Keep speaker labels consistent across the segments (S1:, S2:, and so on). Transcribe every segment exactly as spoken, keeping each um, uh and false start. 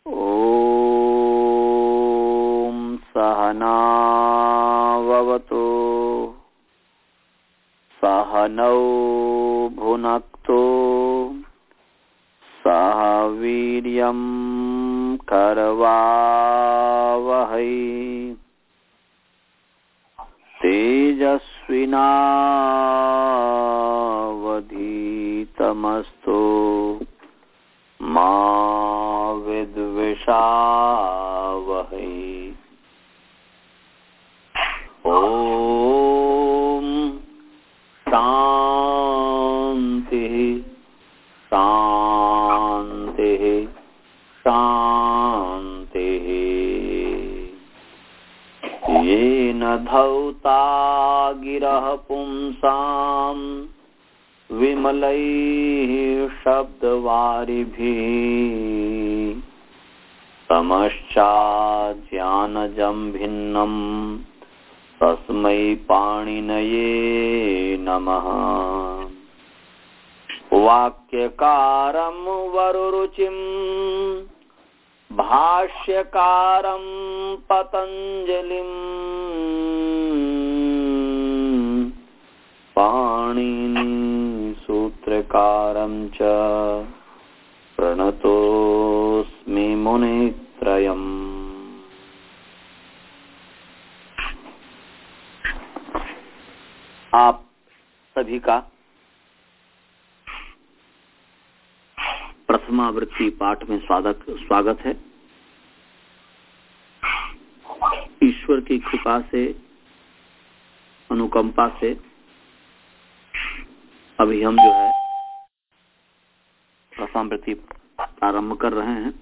S1: ओम सहना भवतु सहनौ भुनक्तु सह वीर्यं करवावहै तेजस्विनावधीतमस्तु मा विद्विषावहै। ओम शांति शांति शांति। येन धौता गिरः पुंसां विमलैः शब्दवारिभिः तमश्चाज्ञानजं भिन्नं तस्मै पाणिनये नमः। वाक्यकारं वरुरुचिं भाष्यकारं पतञ्जलिं पाणिनि सूत्रकारं च प्रणतोऽस्मि मुनित्रयम्। आप सभी का प्रथमावृत्ति पाठ में स्वागत स्वागत है। ईश्वर की कृपा से, अनुकंपा से अभी हम जो है प्रथमावृत्ति प्रारंभ कर रहे हैं।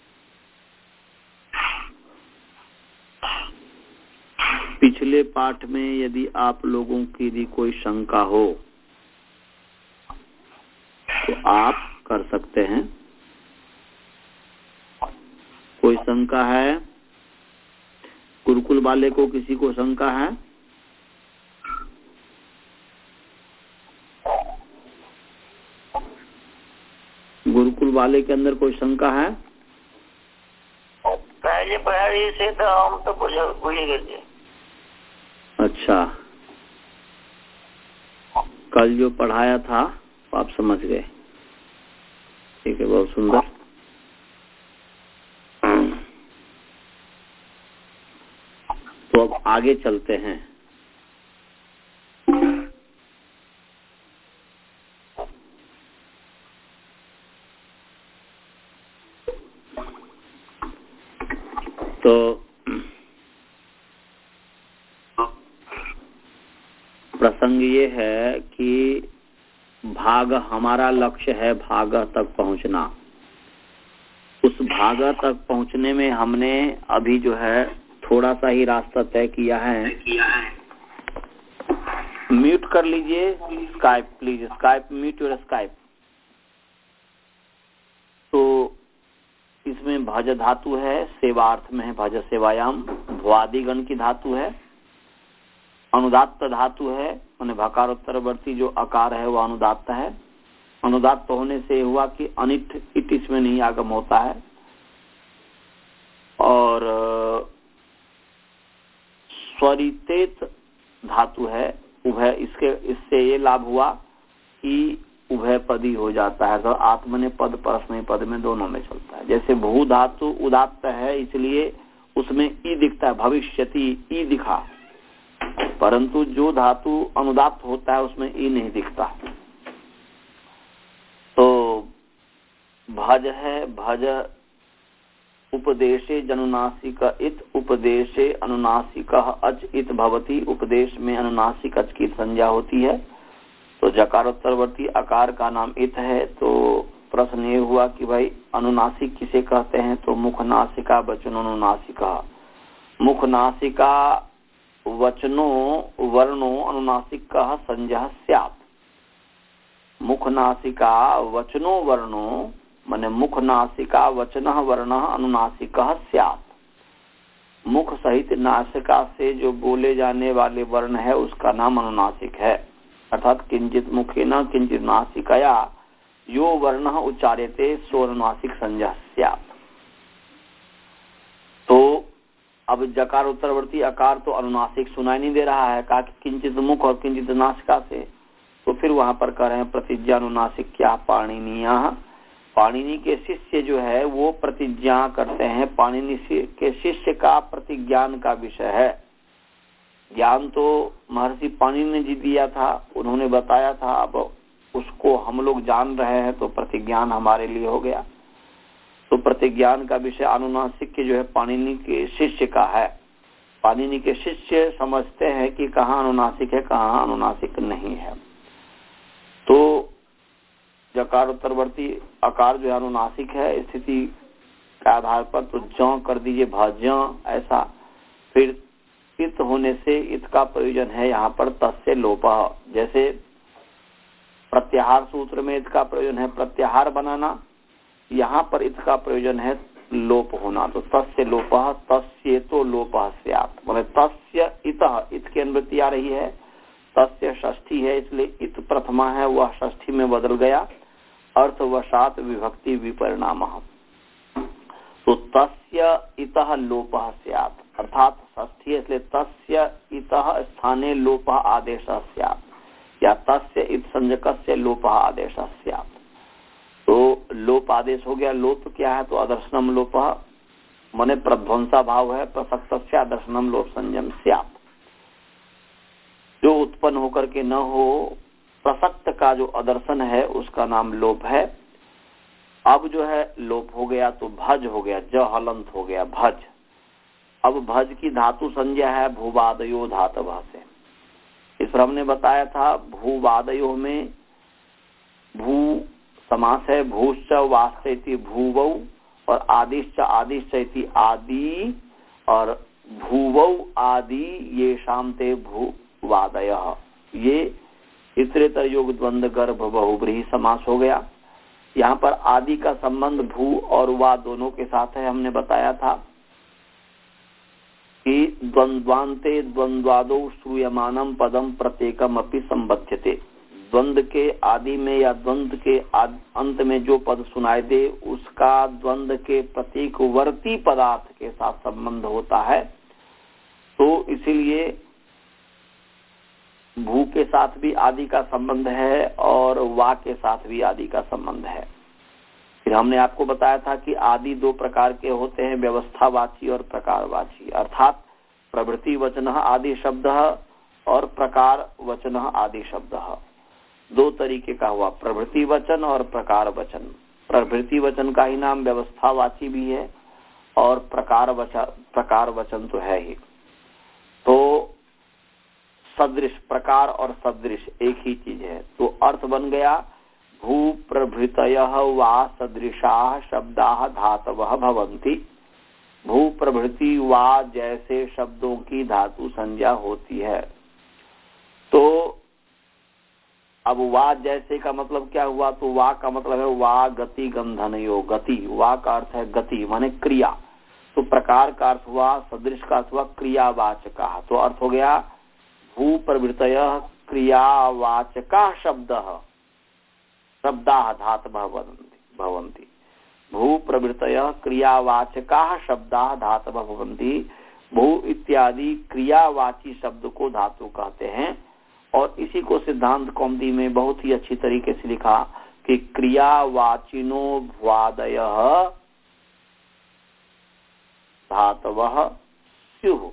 S1: पिछले पाठ में यदि आप लोगों की यदि कोई शंका हो तो आप कर सकते हैं। कोई शंका है? गुरुकुल वाले को किसी को शंका है? गुरुकुल वाले के अंदर कोई शंका है?
S2: पहले पढ़ाई से तो हम तो भूल गए।
S1: अच्छा, कल जो पढ़ाया था आप समझ गए। ठीक है, बहुत सुंदर। तो अब आगे चलते हैं। तो प्रसंग ये है कि भाग, हमारा लक्ष्य है भाग तक पहुंचना। उस भाग तक पहुंचने में हमने अभी जो है थोड़ा सा ही रास्ता तय किया है। म्यूट कर लीजिए Skype please, Skype mute your Skype. तो इसमें भज धातु है, सेवार्थ में है भज सेवायाम। भ्वादिगण की धातु है, अनुदात्त धातु है, माने भकारोत्तरवर्ती जो अकार है वो अनुदात्त है। अनुदात्त होने से हुआ कि अनिट इट इसमें नहीं आगम होता है। और स्वरितेत धातु है उभय, इसके इससे ये लाभ हुआ कि उभय पदी हो जाता है। तो आत्मने पद परस्मय पद में दोनों में चलता है। जैसे भू धातु उदात्त है इसलिए उसमें ई दिखता है, भविष्यति ई दिखा, परंतु जो धातु अनुदात्त होता है उसमें ई नहीं दिखता। तो भज है, भज उपदेशे जनुनासिक इत, उपदेशे अनुनासिक अच इत भवती। उपदेश में अनुनासिक अच की संज्ञा होती है। तो जकारोत्तरवर्ती अकार का नाम इत है। तो प्रश्न ये हुआ कि भाई अनुनासिक किसे कहते हैं? तो मुख नासिका वचनो अनुनासिका। मुख नासिका वचनो वर्णो अनुनासिक संज्ञा स्यात्। मुख नासिका वचनो वर्णो माने मुख नासिका वचन वर्ण अनुनासिक स्यात्। मुख सहित नासिका से जो बोले जाने वाले वर्ण है उसका नाम अनुनासिक है। अर्थात किंचित मुखेन किंचित नासिकया यो वर्ण उच्चार्यते सो अनुनासिक संज्ञा स्यात्। अब जकार उत्तरवर्ती अकार तो अनुनासिक सुनाई नहीं दे रहा है, कहा कि किंचित मुख और किंचित नासिका से, तो फिर वहां पर कह रहे हैं प्रतिज्ञा अनुनासिक क्या पाणिनीय। पाणिनि के शिष्य जो है वो प्रतिज्ञा करते हैं, पाणिनि के शिष्य का प्रतिज्ञान का विषय है। ज्ञान तो महर्षि पाणिनि ने जी दिया था, उन्होंने बताया था, अब उसको हम लोग जान रहे हैं तो प्रतिज्ञान हमारे लिए हो गया। तो प्रतिज्ञान का विषय अनुनासिक के जो है पाणिनि के शिष्य का है। पाणिनि के शिष्य समझते हैं कि कहाँ अनुनासिक है कहाँ अनुनासिक नहीं है। तो जकार उत्तरवर्ती अकार जो है अनुनासिक है स्थिति के आधार पर, तो ज कर दीजिए भज ऐसा। फिर इत होने से इत का प्रयोजन है यहाँ पर तस्य लोपः, जैसे प्रत्याहार सूत्र में इत का प्रयोजन है प्रत्याहार बनाना, यहाँ पर इत का प्रयोजन है लोप होना। तो तस्य लोपः तस्य तो लोपः स्यात्, मतलब तस्य इतः, इत की अनुवृत्ति आ रही है, तस्य षष्ठी है इसलिए इत प्रथमा है वह षष्ठी में बदल गया, अर्थवशात विभक्ति विपरिणामः। तो तस्य इतः लोपः स्यात्, अर्थात षष्ठी है इसलिए तस्य इतः स्थाने लोपः आदेशः स्यात्, या तस्य इत संज्ञकस्य लोपः आदेशः स्यात्। तो लोप आदेश हो गया। लोप क्या है? तो अदर्शनम लोपः माने प्रध्वंसा भाव है, प्रसक्तस्य अदर्शनम लोप संयम स्यात्, जो उत्पन्न होकर के न हो, प्रसक्त का जो अदर्शन है उसका नाम लोप है। अब जो है लोप हो गया तो भज हो गया, ज हलंत हो गया भज। अब भज की धातु संज्ञा है भूवादयो धातव से। इस पर हमने बताया था भूवादयो में भू समास है, भूश्च वाश्चैति भूवौ और आदिश्च आदिश्चैति आदि, और भूवौ आदि ये शामते भूवादयः, ये इतरेतर योग द्वंद्व गर्भ बहुब्रीहि समास हो गया। यहाँ पर आदि का संबंध भू और वा दोनों के साथ है। हमने बताया था कि द्वंद्वान्ते द्वंद्वादो श्रूयमानम पदम प्रत्येकम अपि संबध्यते, द्वंद्व के आदि में या द्वंद्व के अंत में जो पद सुनाई दे उसका द्वंद्व के प्रतीकवर्ती पदार्थ के साथ संबंध होता है। तो इसीलिए भू के साथ भी आदि का संबंध है और वा के साथ भी आदि का संबंध है। फिर हमने आपको बताया था कि आदि दो प्रकार के होते हैं, व्यवस्थावाची और प्रकारवाची, अर्थात प्रवृत्ति वचन आदि शब्द और प्रकार वचन आदि शब्द। दो तरीके का हुआ, प्रवृत्ति वचन और प्रकार वचन। प्रवृत्ति वचन का ही नाम व्यवस्थावाची भी है और प्रकार वचन प्रकार वचन तो है ही। तो सदृश, प्रकार और सदृश एक ही चीज है। तो अर्थ बन गया भू प्रभृतयः वा सदृशाः शब्दाः धातवः भवन्ति। भू प्रभृति वा जैसे शब्दों की धातु संज्ञा होती है। तो अब वा जैसे का मतलब क्या हुआ? तो वा का मतलब है वा गति गंधनयो, गति, वा का अर्थ है गति माने क्रिया। तो प्रकार का अर्थ हुआ, सदृश का अर्थ हुआ क्रियावाचका। तो अर्थ हो गया भू प्रवृत्तयः क्रियावाचका शब्दः शब्दाः धातवः भवन्ति। भू प्रवृत्तयः क्रियावाचकाः शब्दाः धातवः भवन्ति। भू इत्यादि क्रियावाची शब्द को धातु कहते हैं। और इसी को सिद्धांत कौमुदी में बहुत ही अच्छी तरीके से लिखा कि क्रियावाचिनो भ्वादयः धातवः स्युः।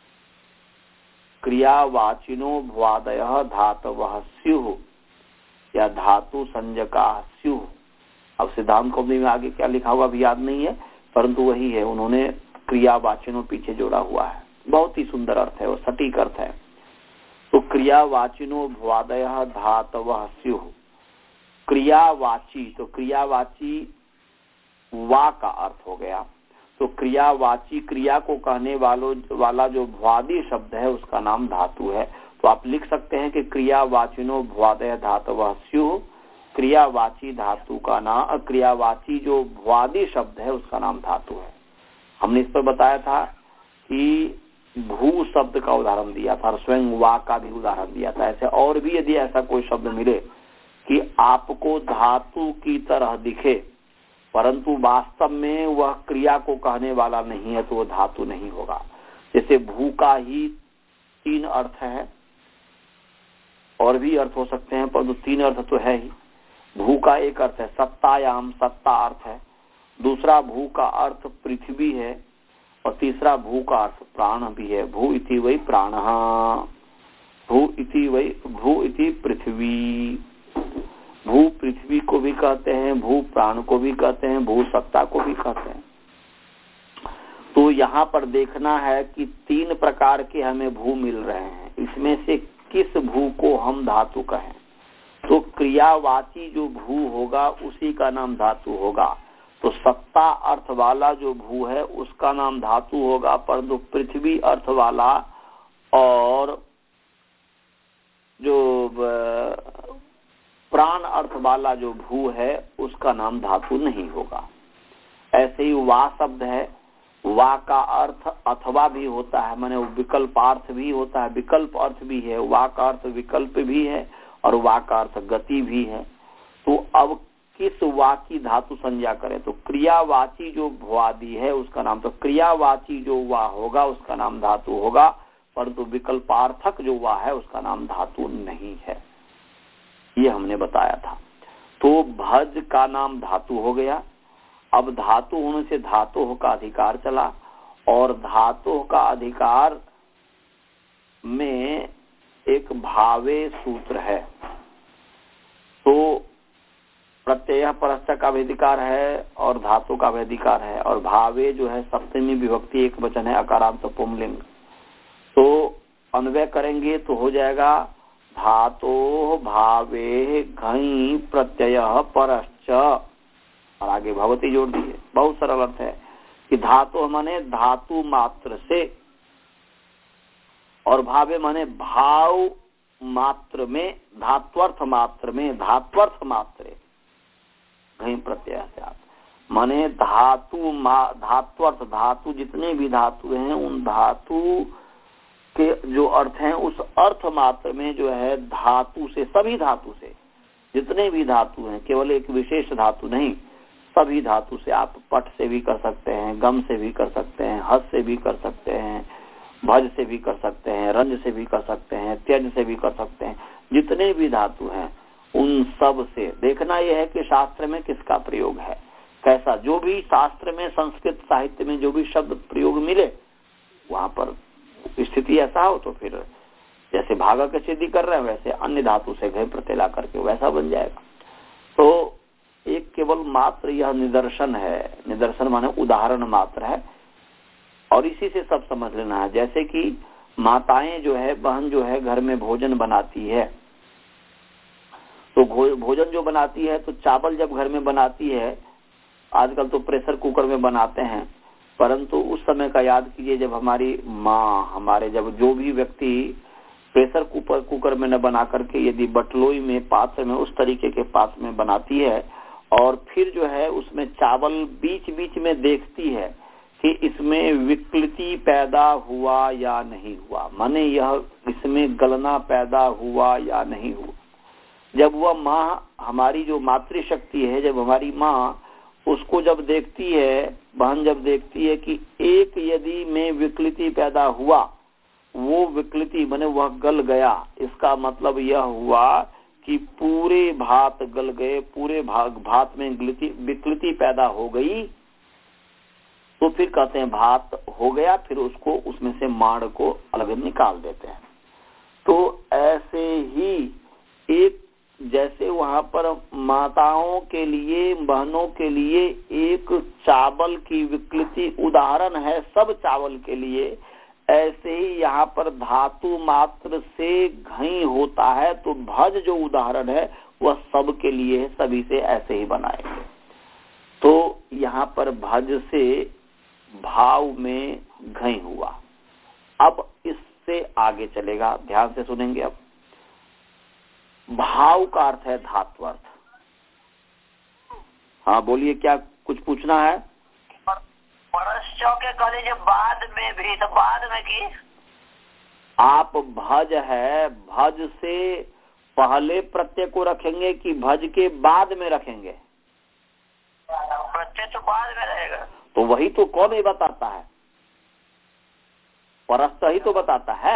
S1: क्रियावाचिनो भ्वादयः धातवः स्युः या धातु संज्ञका स्युः। अब सिद्धांत कौमुदी में आगे क्या लिखा हुआ भी याद नहीं है, परंतु वही है, उन्होंने क्रियावाचिनो पीछे जोड़ा हुआ है। बहुत ही सुंदर अर्थ है, वो सटीक अर्थ है। तो क्रियावाचिनो भ्वादयः धातवः स्युः। क्रियावाची, तो क्रियावाची वा का अर्थ हो गया। तो क्रियावाची क्रिया को कहने वालों वाला जो भ्वादी शब्द है उसका नाम धातु है। तो आप लिख सकते हैं कि क्रियावाचिनो भ्वादयः धातवः स्युः। क्रियावाची धातु का नाम, क्रियावाची जो भ्वादी शब्द है उसका नाम धातु है। हमने इस पर बताया था कि भू शब्द का उदाहरण दिया था, स्वयं वा का भी उदाहरण दिया था। ऐसे और भी यदि ऐसा कोई शब्द मिले कि आपको धातु की तरह दिखे परंतु वास्तव में वह क्रिया को कहने वाला नहीं है तो वो धातु नहीं होगा। जैसे भू का ही तीन अर्थ है, और भी अर्थ हो सकते हैं, पर तीन अर्थ तो है ही। भू का एक अर्थ है सत्तायाम, सत्ता अर्थ है। दूसरा भू का अर्थ पृथ्वी है, और तीसरा भू का अर्थ प्राण भी है। भू इति वै प्राणः, भू इति वै भू इति पृथ्वी। भू पृथ्वी को भी कहते हैं, भू प्राण को भी कहते हैं, भू सत्ता को भी कहते हैं। तो यहाँ पर देखना है कि तीन प्रकार के हमें भू मिल रहे हैं, इसमें से किस भू को हम धातु कहें। तो क्रियावाची जो भू होगा उसी का नाम धातु होगा। तो सत्ता अर्थ वाला जो भू है उसका नाम धातु होगा, परंतु पृथ्वी अर्थ वाला और जो प्राण अर्थ वाला जो भू है उसका नाम धातु नहीं होगा। ऐसे ही वा शब्द है, वा का अर्थ अथवा भी होता है, माने विकल्पार्थ भी होता है, विकल्प अर्थ भी है। वा का अर्थ विकल्प भी है और वा का अर्थ गति भी है। तो अब किस वा की धातु संज्ञा करें, तो क्रियावाची जो भुआदि है उसका नाम, तो क्रियावाची जो वा होगा उसका नाम धातु होगा, परंतु विकल्पार्थक जो वा है उसका नाम धातु नहीं है। ये हमने बताया था। तो भज का नाम धातु हो गया। अब धातु होने से धातु का अधिकार चला, और धातु का अधिकार में एक भावे सूत्र है। तो प्रत्यय परस्य का भी अधिकार है और धातु का भी अधिकार है, और भावे जो है सप्तमी विभक्ति एक वचन है, अकारांत पुंलिंग। तो अन्वय करेंगे तो हो जाएगा धातो भावे घई प्रत्यय परश्च, और आगे भवती जोड़ दिए। बहुत सरल अर्थ है कि धातु माने धातु मात्र से, और भावे माने भाव मात्र में, धात्वर्थ मात्र में, धात्वर्थ मात्रे घई प्रत्यय माने धातु धात्वर्थ, धातु जितने भी धातु हैं उन धातु के जो अर्थ हैं उस अर्थ मात्र में जो है धातु से, सभी धातु से, जितने भी धातु हैं, केवल एक विशेष धातु नहीं, सभी धातु से। आप पट से भी कर सकते हैं, गम से भी कर सकते हैं, हस से भी कर सकते हैं, भज से भी कर सकते हैं, रंज से भी कर सकते हैं, त्यज से भी कर सकते हैं। जितने भी धातु हैं उन सब से देखना यह है कि शास्त्र में किसका प्रयोग है, कैसा। जो भी शास्त्र में, संस्कृत साहित्य में जो भी शब्द प्रयोग मिले वहां पर स्थिति ऐसा हो तो फिर जैसे भागा के सिद्धि कर रहे हैं वैसे अन्य धातु से घय प्रत्यय ला करके वैसा बन जाएगा। तो एक केवल मात्र यह निदर्शन है, निदर्शन माने उदाहरण मात्र है, और इसी से सब समझ लेना है। जैसे कि माताएं जो है, बहन जो है घर में भोजन बनाती है, तो भोजन जो बनाती है तो चावल जब घर में बनाती है, आजकल तो प्रेशर कुकर में बनाते हैं, परंतु उस समय का याद कीजिए जब हमारी माँ, हमारे जब जो भी व्यक्ति प्रेशर कुकर कुकर में न बना करके यदि बटलोई में, पात्र में, उस तरीके के पात्र में बनाती है, और फिर जो है उसमें चावल बीच बीच में देखती है कि इसमें विकृति पैदा हुआ या नहीं हुआ, माने यह इसमें गलना पैदा हुआ या नहीं हुआ। जब वह माँ, हमारी जो मातृशक्ति है, जब हमारी माँ उसको जब देखती है, बहन जब देखती है कि एक यदि में विकृति पैदा हुआ, वो विकृति माने वह गल गया, इसका मतलब यह हुआ कि पूरे भात गल गए, पूरे भाग भात में विकृति पैदा हो गई, तो फिर कहते हैं भात हो गया, फिर उसको उसमें से माड़ को अलग निकाल देते हैं। तो ऐसे ही एक जैसे वहां पर माताओं के लिए, बहनों के लिए एक चावल की विकृति उदाहरण है सब चावल के लिए, ऐसे ही यहाँ पर धातु मात्र से घई होता है, तो भज जो उदाहरण है वह सब के लिए है, सभी से ऐसे ही बनाएंगे। तो यहाँ पर भज से भाव में घई हुआ। अब इससे आगे चलेगा, ध्यान से सुनेंगे। अब भाव का अर्थ है धात्वर्थ। हाँ बोलिए, क्या कुछ पूछना है?
S2: परश्चौ के कहले जब बाद में भी, तो बाद में की
S1: आप भज है, भज से पहले प्रत्यय को रखेंगे कि भज के बाद में रखेंगे?
S2: प्रत्यय तो बाद में रहेगा।
S1: तो वही तो कौन ही बताता है? परस्त ही तो बताता है।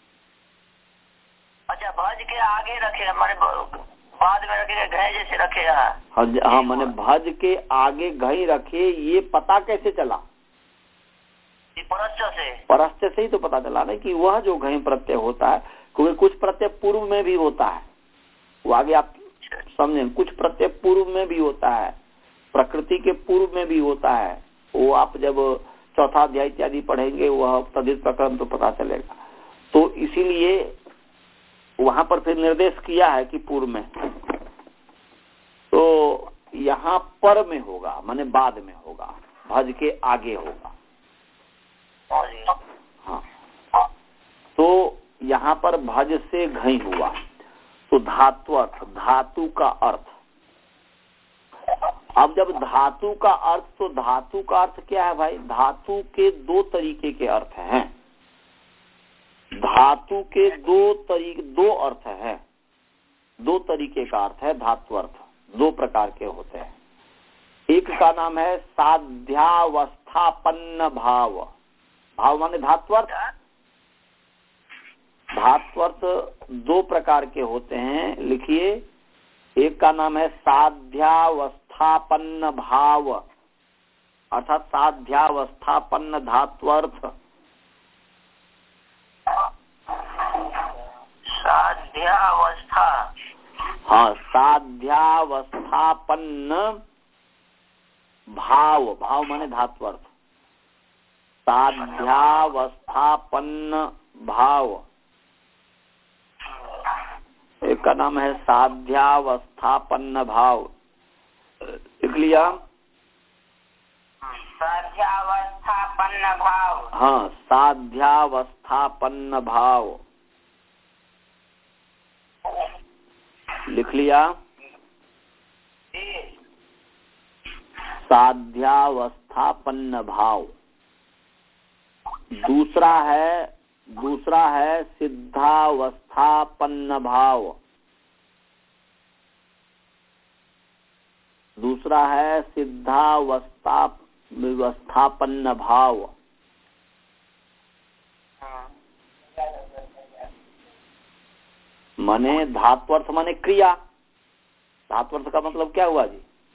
S2: अच्छा, भज के आगे रखे, हमारे बाद में रखे घय जैसे रखे।
S1: हाँ हाँ, मैंने भज के आगे घई रखे, ये पता कैसे चला?
S2: परस्य से।
S1: परस्य से ही तो पता चला ना कि वह जो घई प्रत्यय होता है, क्योंकि कुछ प्रत्यय पूर्व में भी होता है, वो आगे आप समझें। कुछ प्रत्यय पूर्व में भी होता है, प्रकृति के पूर्व में भी होता है। वो आप जब चौथा अध्याय इत्यादि पढ़ेंगे, वह तद्धित प्रकरण तो पता चलेगा। तो इसीलिए वहां पर फिर निर्देश किया है कि पूर्व में, तो यहाँ पर में होगा, माने बाद में होगा, भज के आगे होगा। हाँ, तो यहाँ पर भज से घई हुआ, तो धातु अर्थ, धातु का अर्थ। अब जब धातु का अर्थ, तो धातु का अर्थ क्या है भाई? धातु के दो तरीके के अर्थ हैं। धातु के दो तरीके, दो अर्थ है, दो तरीके का अर्थ है धातु अर्थ, दो प्रकार के होते हैं। एक का नाम है साध्यावस्थापन्न भाव। भाव माने धातु अर्थ। धातु अर्थ दो प्रकार के होते हैं, लिखिए। एक का नाम है साध्यावस्थापन्न भाव, अर्थात साध्यावस्थापन्न धातु अर्थ।
S2: साध्यावस्था,
S1: हाँ, साध्यावस्थापन्न भाव, भाव माने धातु अर्थ। साध्यावस्थापन्न भाव, एक का नाम है साध्यावस्थापन्न भाव। लिख लिया?
S2: साध्यावस्थापन्न भाव।
S1: हाँ, साध्यावस्थापन्न भाव लिख लिया? साध्यावस्थापन्न भाव। दूसरा है, दूसरा है सिद्धावस्थापन्न भाव। दूसरा है सिद्धावस्था व्यवस्थापन्न भाव। माने धात्वर्थ माने क्रिया। धात्वर्थ का मतलब क्या हुआ जी?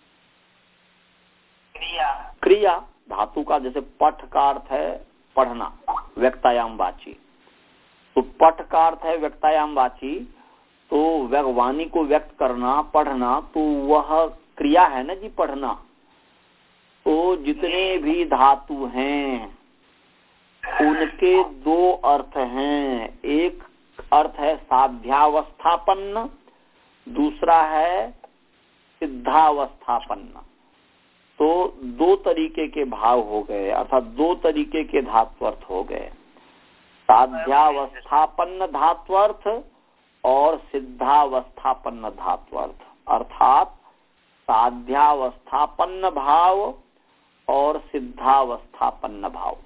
S2: क्रिया।
S1: क्रिया। धातु का जैसे पठ का अर्थ है पढ़ना, व्यक्तायाम वाची। तो पठ का अर्थ है व्यक्तायाम वाची, तो वाणी को व्यक्त करना, पढ़ना, तो वह क्रिया है ना जी, पढ़ना। तो जितने भी धातु हैं उनके दो अर्थ हैं। एक अर्थ है साध्यावस्थापन्न, दूसरा है सिद्धावस्थापन्न। तो दो तरीके के भाव हो गए, अर्थात दो तरीके के धात्वर्थ हो गए। साध्यावस्थापन्न धात्वर्थ और सिद्धावस्थापन्न धात्वर्थ, अर्थात साध्यावस्थापन्न भाव और सिद्धावस्थापन्न भाव।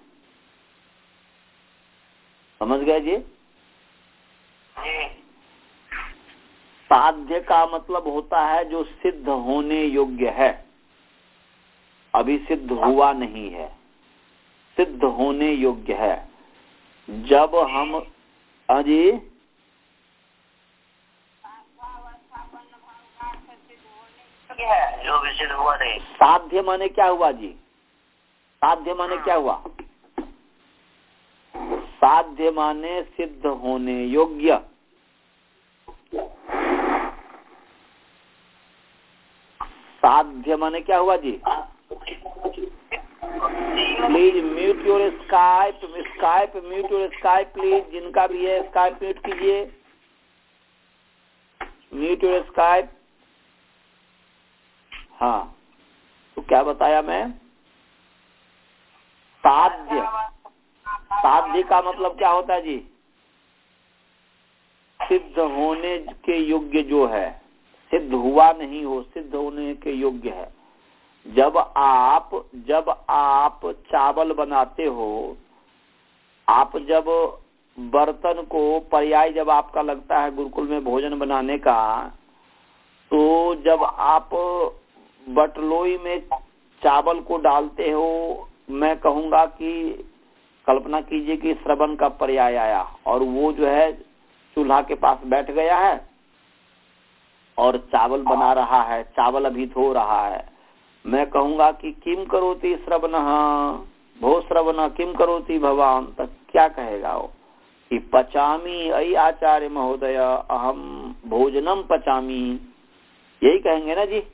S1: समझ गए जी? साध्य का मतलब होता है जो सिद्ध होने योग्य है, अभी सिद्ध हुआ नहीं है, सिद्ध होने योग्य है। जब हम अजी
S2: जो भी सिद्ध हुआ नहीं।
S1: साध्य माने क्या हुआ जी? साध्य माने क्या हुआ? साध्य माने सिद्ध होने योग्य। साध्य माने क्या हुआ जी? Please mute your Skype, Skype mute your Skype please. जिनका भी है स्काइप म्यूट कीजिए, म्यूट योर स्काइप। हाँ, तो क्या बताया मैं? साध्य, साध्य का मतलब क्या होता है जी? सिद्ध होने के योग्य जो है, सिद्ध हुआ नहीं हो, सिद्ध होने के योग्य है। जब आप जब आप चावल बनाते हो, आप जब बर्तन को पर्याय जब आपका लगता है गुरुकुल में भोजन बनाने का, तो जब आप बटलोई में चावल को डालते हो, मैं कहूंगा कि कल्पना कीजिए कि श्रवण का पर्याय आया और वो जो है चूल्हा के पास बैठ गया है और चावल बना रहा है, चावल अभी धो रहा है। मैं कहूंगा कि किम करोति श्रवणः, भो श्रवण किम करोति भवान, तक क्या कहेगा वो कि पचामी अयि आचार्य महोदय अहम भोजनम पचामी, यही कहेंगे ना जी।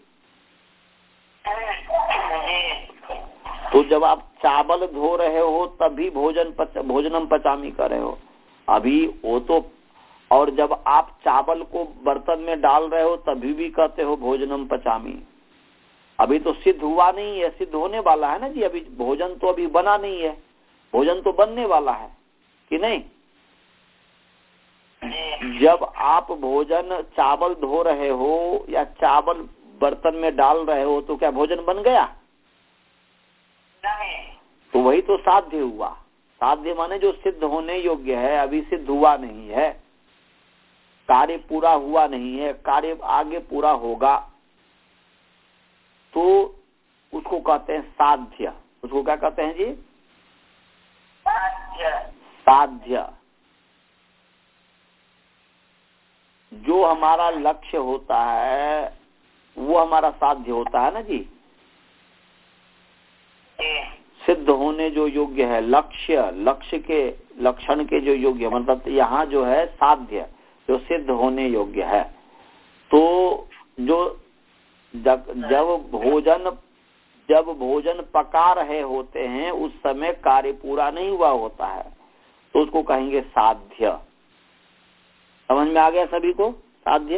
S1: तो जब आप चावल धो रहे हो तभी भोजन पच, भोजनम पचामी कर रहे हो, अभी वो तो, और जब आप चावल को बर्तन में डाल रहे हो तभी भी कहते हो भोजनम पचामी। अभी तो सिद्ध हुआ नहीं है, सिद्ध होने वाला है ना जी। अभी भोजन तो अभी बना नहीं है, भोजन तो बनने वाला है कि नहीं। जब आप भोजन चावल धो रहे हो या चावल बर्तन में डाल रहे हो तो क्या भोजन बन गया?
S2: नहीं।
S1: तो वही तो साध्य हुआ। साध्य माने जो सिद्ध होने योग्य है, अभी सिद्ध हुआ नहीं है, कार्य पूरा हुआ नहीं है, कार्य आगे पूरा होगा, तो उसको कहते हैं साध्य। उसको क्या कहते हैं जी?
S2: साध्य।
S1: साध्य। जो हमारा लक्ष्य होता है वो हमारा साध्य होता है ना जी। सिद्ध होने जो योग्य है, लक्ष्य, लक्ष्य के लक्षण के जो योग्य, मतलब यहाँ जो है साध्य, जो सिद्ध होने योग्य है। तो जो जब जब भोजन जब भोजन पका रहे होते हैं उस समय कार्य पूरा नहीं हुआ होता है, तो उसको कहेंगे साध्य। समझ में आ गया सभी को? साध्य।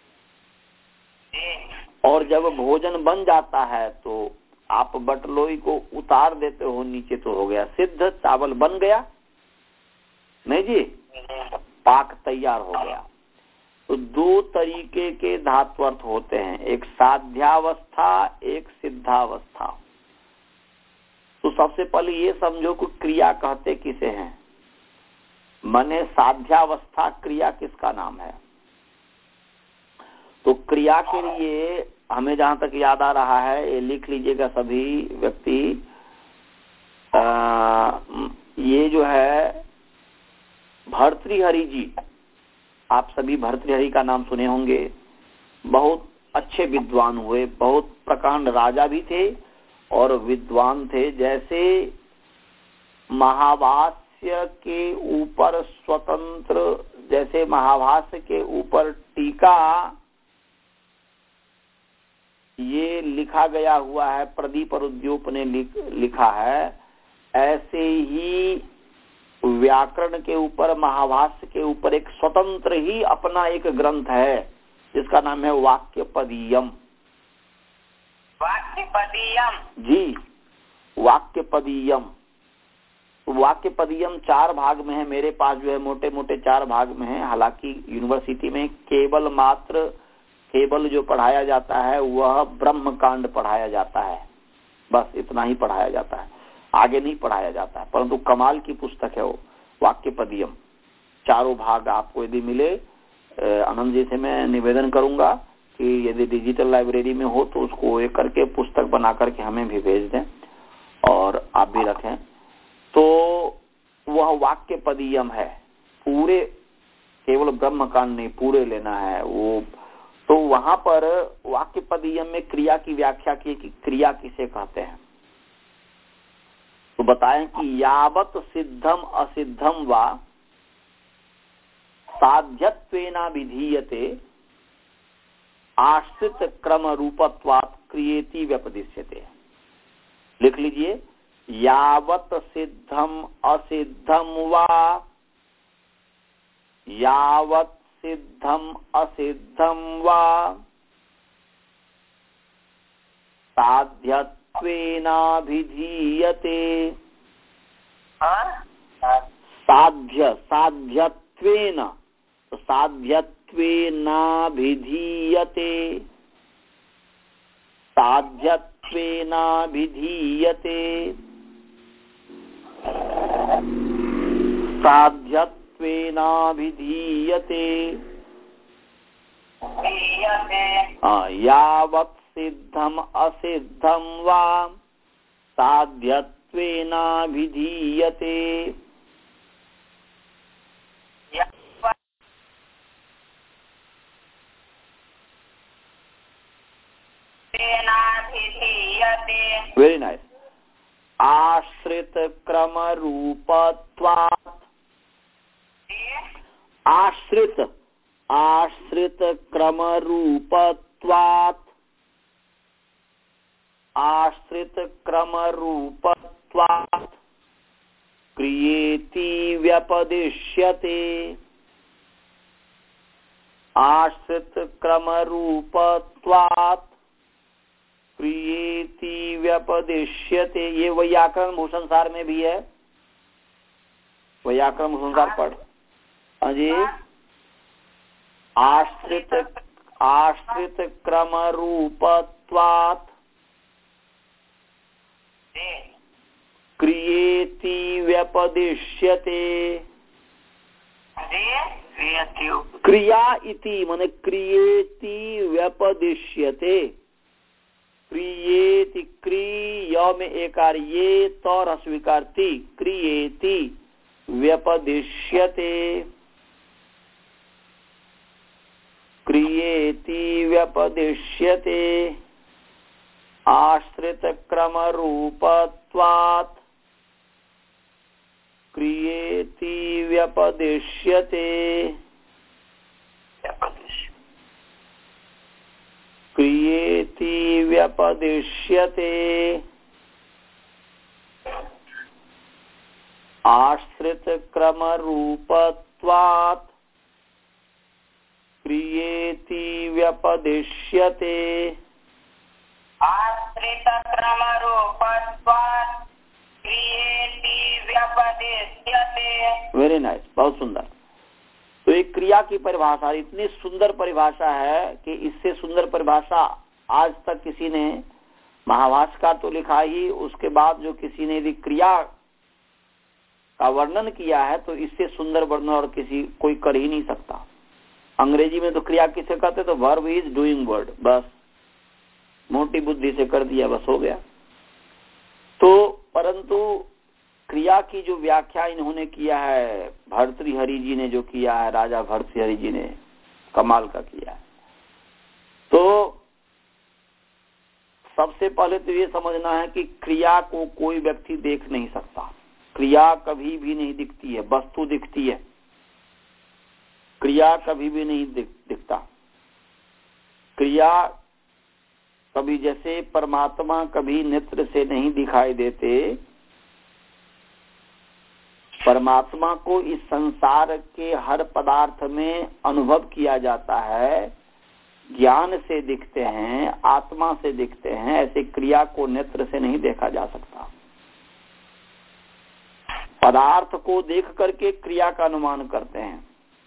S1: और जब भोजन बन जाता है तो आप बटलोई को उतार देते हो नीचे, तो हो गया सिद्ध, चावल बन गया नहीं जी, पाक तैयार हो गया। तो दो तरीके के धात्वर्थ होते हैं, एक साध्यावस्था, एक सिद्धावस्था। तो सबसे पहले ये समझो कि क्रिया कहते किसे हैं। माने साध्यावस्था क्रिया किसका नाम है? तो क्रिया के लिए हमें जहां तक याद आ रहा है, ये लिख लीजिएगा सभी व्यक्ति, आ, ये जो है भर्तृहरि जी, आप सभी भर्तृहरि का नाम सुने होंगे। बहुत अच्छे विद्वान हुए, बहुत प्रकांड राजा भी थे और विद्वान थे। जैसे महाभाष्य के ऊपर स्वतंत्र, जैसे महाभाष्य के ऊपर टीका ये लिखा गया हुआ है, प्रदीप और उद्योप ने लिख, लिखा है, ऐसे ही व्याकरण के ऊपर, महाभाष्य के ऊपर एक स्वतंत्र ही अपना एक ग्रंथ है जिसका नाम है वाक्यपदीयम।
S2: वाक्यपदीयम
S1: जी, वाक्यपदीयम। वाक्यपदीयम चार भाग में है, मेरे पास जो है मोटे मोटे चार भाग में है। हालांकि यूनिवर्सिटी में केवल मात्र केवल जो पढ़ाया जाता है वह ब्रह्म कांड पढ़ाया जाता है, बस इतना ही पढ़ाया जाता है, आगे नहीं पढ़ाया जाता है। परंतु कमाल की पुस्तक है वो वाक्यपदीयम। चारों भाग आपको यदि मिले, आनंद जी से मैं निवेदन करूंगा कि यदि डिजिटल लाइब्रेरी में हो तो उसको एक करके पुस्तक बना करके हमें भी भेज दें और आप भी रखें। तो वह वाक्यपदीयम है, पूरे, केवल ब्रह्म कांड नहीं, पूरे लेना है वो। तो वहां पर वाक्यपदीयम में क्रिया की व्याख्या की कि क्रिया किसे कहते हैं। तो बताएं कि यावत सिद्धम असिद्धम वा साध्यत्वेना विधीयते आश्रित क्रम रूपत्वात् क्रियेति व्यपदिश्यते। लिख लीजिए, यावत सिद्धम असिद्धम वा, यावत सिद्धम असिद्धम वा साध्यत्वेना विधीयते। साध्य, साध्यत्वेन, तो साध्यत्वेना विधीयते, साध्यत्वेना विधीयते, साध्यत्वेना विधीयते। यावत् सिद्धम असिद्धम वा साध्यत्वेना साध्यत्वेनाभिधीयते। Very nice. आश्रित क्रम रूपत्वात्, आश्रित आश्रित क्रम रूपत्वात्, आश्रित क्रम रूपत्वात् क्रियेति व्यपदिश्यते। आश्रित क्रम रूपत्वात् क्रियेति व्यपदिश्यते। ये वैयाकरण भूषण सार में भी है। वैयाकरण भूषण सार पढ़। हाँ जी। आश्रित आश्रित क्रम रूपत्वात् क्रियेति व्यपदिश्यते। क्रिया इति माने क्रियेति व्यपदिश्यते। क्रियेति, क्रिय में एकार ये तो रस्वीकारती, क्रियेति व्यपदिश्यते। क्रियेति व्यपदिश्यते। आश्रित क्रम रूपत्वात् क्रियेति व्यपदिश्यते। क्रियेति व्यपदिश्यते। आश्रित क्रम रूपत्वात् क्रियेति व्यपदिश्यते।
S2: आश्रित क्रम रूपत्वात् क्रियेति व्यपदिश्यते।
S1: वेरी नाइस, बहुत सुंदर। तो एक क्रिया की परिभाषा इतनी सुंदर परिभाषा है कि इससे सुंदर परिभाषा आज तक किसी ने, महाभाष्यकार तो लिखा ही, उसके बाद जो किसी ने यदि क्रिया का वर्णन किया है तो इससे सुंदर वर्णन और किसी कोई कर ही नहीं सकता। अंग्रेजी में तो क्रिया किसे कहते, तो वर्ब इज डूइंग वर्ड, बस मोटी बुद्धि से कर दिया, बस हो गया। तो परंतु क्रिया की जो व्याख्या इन्होंने किया है, भर्तृहरि जी ने जो किया है, राजा भर्तृहरि जी ने कमाल का किया है। तो सबसे पहले तो ये समझना है कि क्रिया को कोई व्यक्ति देख नहीं सकता। क्रिया कभी भी नहीं दिखती है, वस्तु दिखती है, क्रिया कभी भी नहीं दिख, दिखता। क्रिया कभी, जैसे परमात्मा कभी नेत्र से नहीं दिखाई देते, परमात्मा को इस संसार के हर पदार्थ में अनुभव किया जाता है, ज्ञान से दिखते हैं, आत्मा से दिखते हैं। ऐसे क्रिया को नेत्र से नहीं देखा जा सकता। पदार्थ को देख करके क्रिया का अनुमान करते हैं।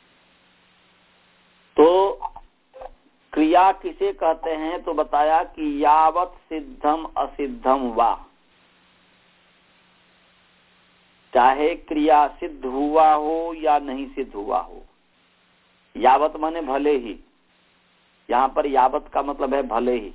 S1: तो क्रिया किसे कहते हैं, तो बताया कि यावत सिद्धम असिद्धम वा, चाहे क्रिया सिद्ध हुआ हो या नहीं सिद्ध हुआ हो। यावत माने भले ही, यहाँ पर यावत का मतलब है भले ही।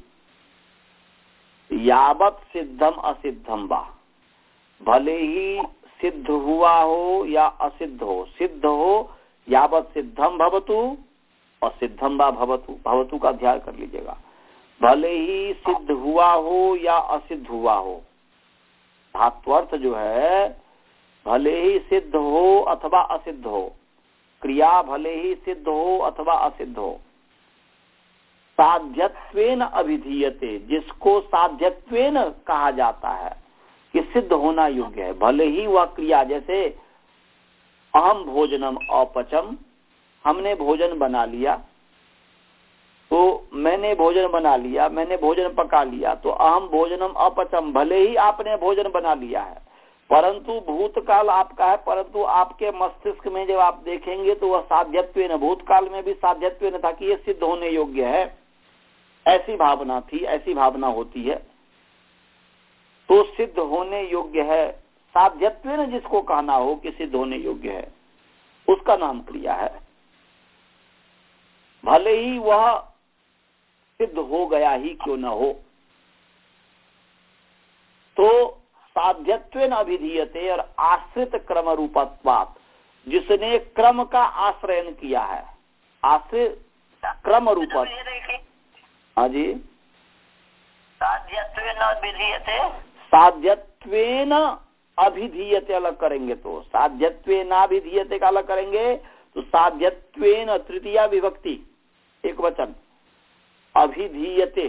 S1: यावत सिद्धम असिद्धम वा, भले ही सिद्ध हुआ हो या असिद्ध हो। सिद्ध हो, यावत सिद्धम भवतु असिद्धम वा भवतु, भवतु का ध्यान कर लीजिएगा। भले ही सिद्ध हुआ हो या असिद्ध हुआ हो, धात्वर्थ जो है भले ही सिद्ध हो अथवा असिद्ध हो, क्रिया भले ही सिद्ध हो अथवा असिद्ध हो। साध्यत्वेन अभिधीयते, जिसको साध्यत्वेन कहा जाता है कि सिद्ध होना योग्य है। भले ही वह क्रिया, जैसे अहम भोजनम अपचम, हमने भोजन बना लिया, तो मैंने भोजन बना लिया, मैंने भोजन पका लिया, तो अहम भोजनम अपचम, भले ही आपने भोजन बना लिया है, परंतु भूतकाल आपका है, परंतु आपके मस्तिष्क में जब आप देखेंगे तो वह साध्यत्वेन, भूतकाल में भी साध्यत्वेन था कि यह सिद्ध होने योग्य है, ऐसी भावना थी, ऐसी भावना होती है। तो सिद्ध होने योग्य है, साध्यत्वेन जिसको कहना हो कि सिद्ध होने योग्य है, उसका नाम क्रिया है। भले ही वह सिद्ध हो गया ही क्यों न हो। तो साध्यत्वेन अभिधीयते और आश्रित क्रम रूपत्वात्, जिसने क्रम का आश्रयन किया है, आश्रित क्रम रूप। हाँ जी,
S2: साध्यत्वेन अभिधीयते,
S1: साध्यत्वेन अभिधीयते अलग करेंगे तो, साध्यत्वेनाभिधीयते का अलग करेंगे तो साध्यत्वेन तृतीया विभक्ति एक वचन, अभिधीयते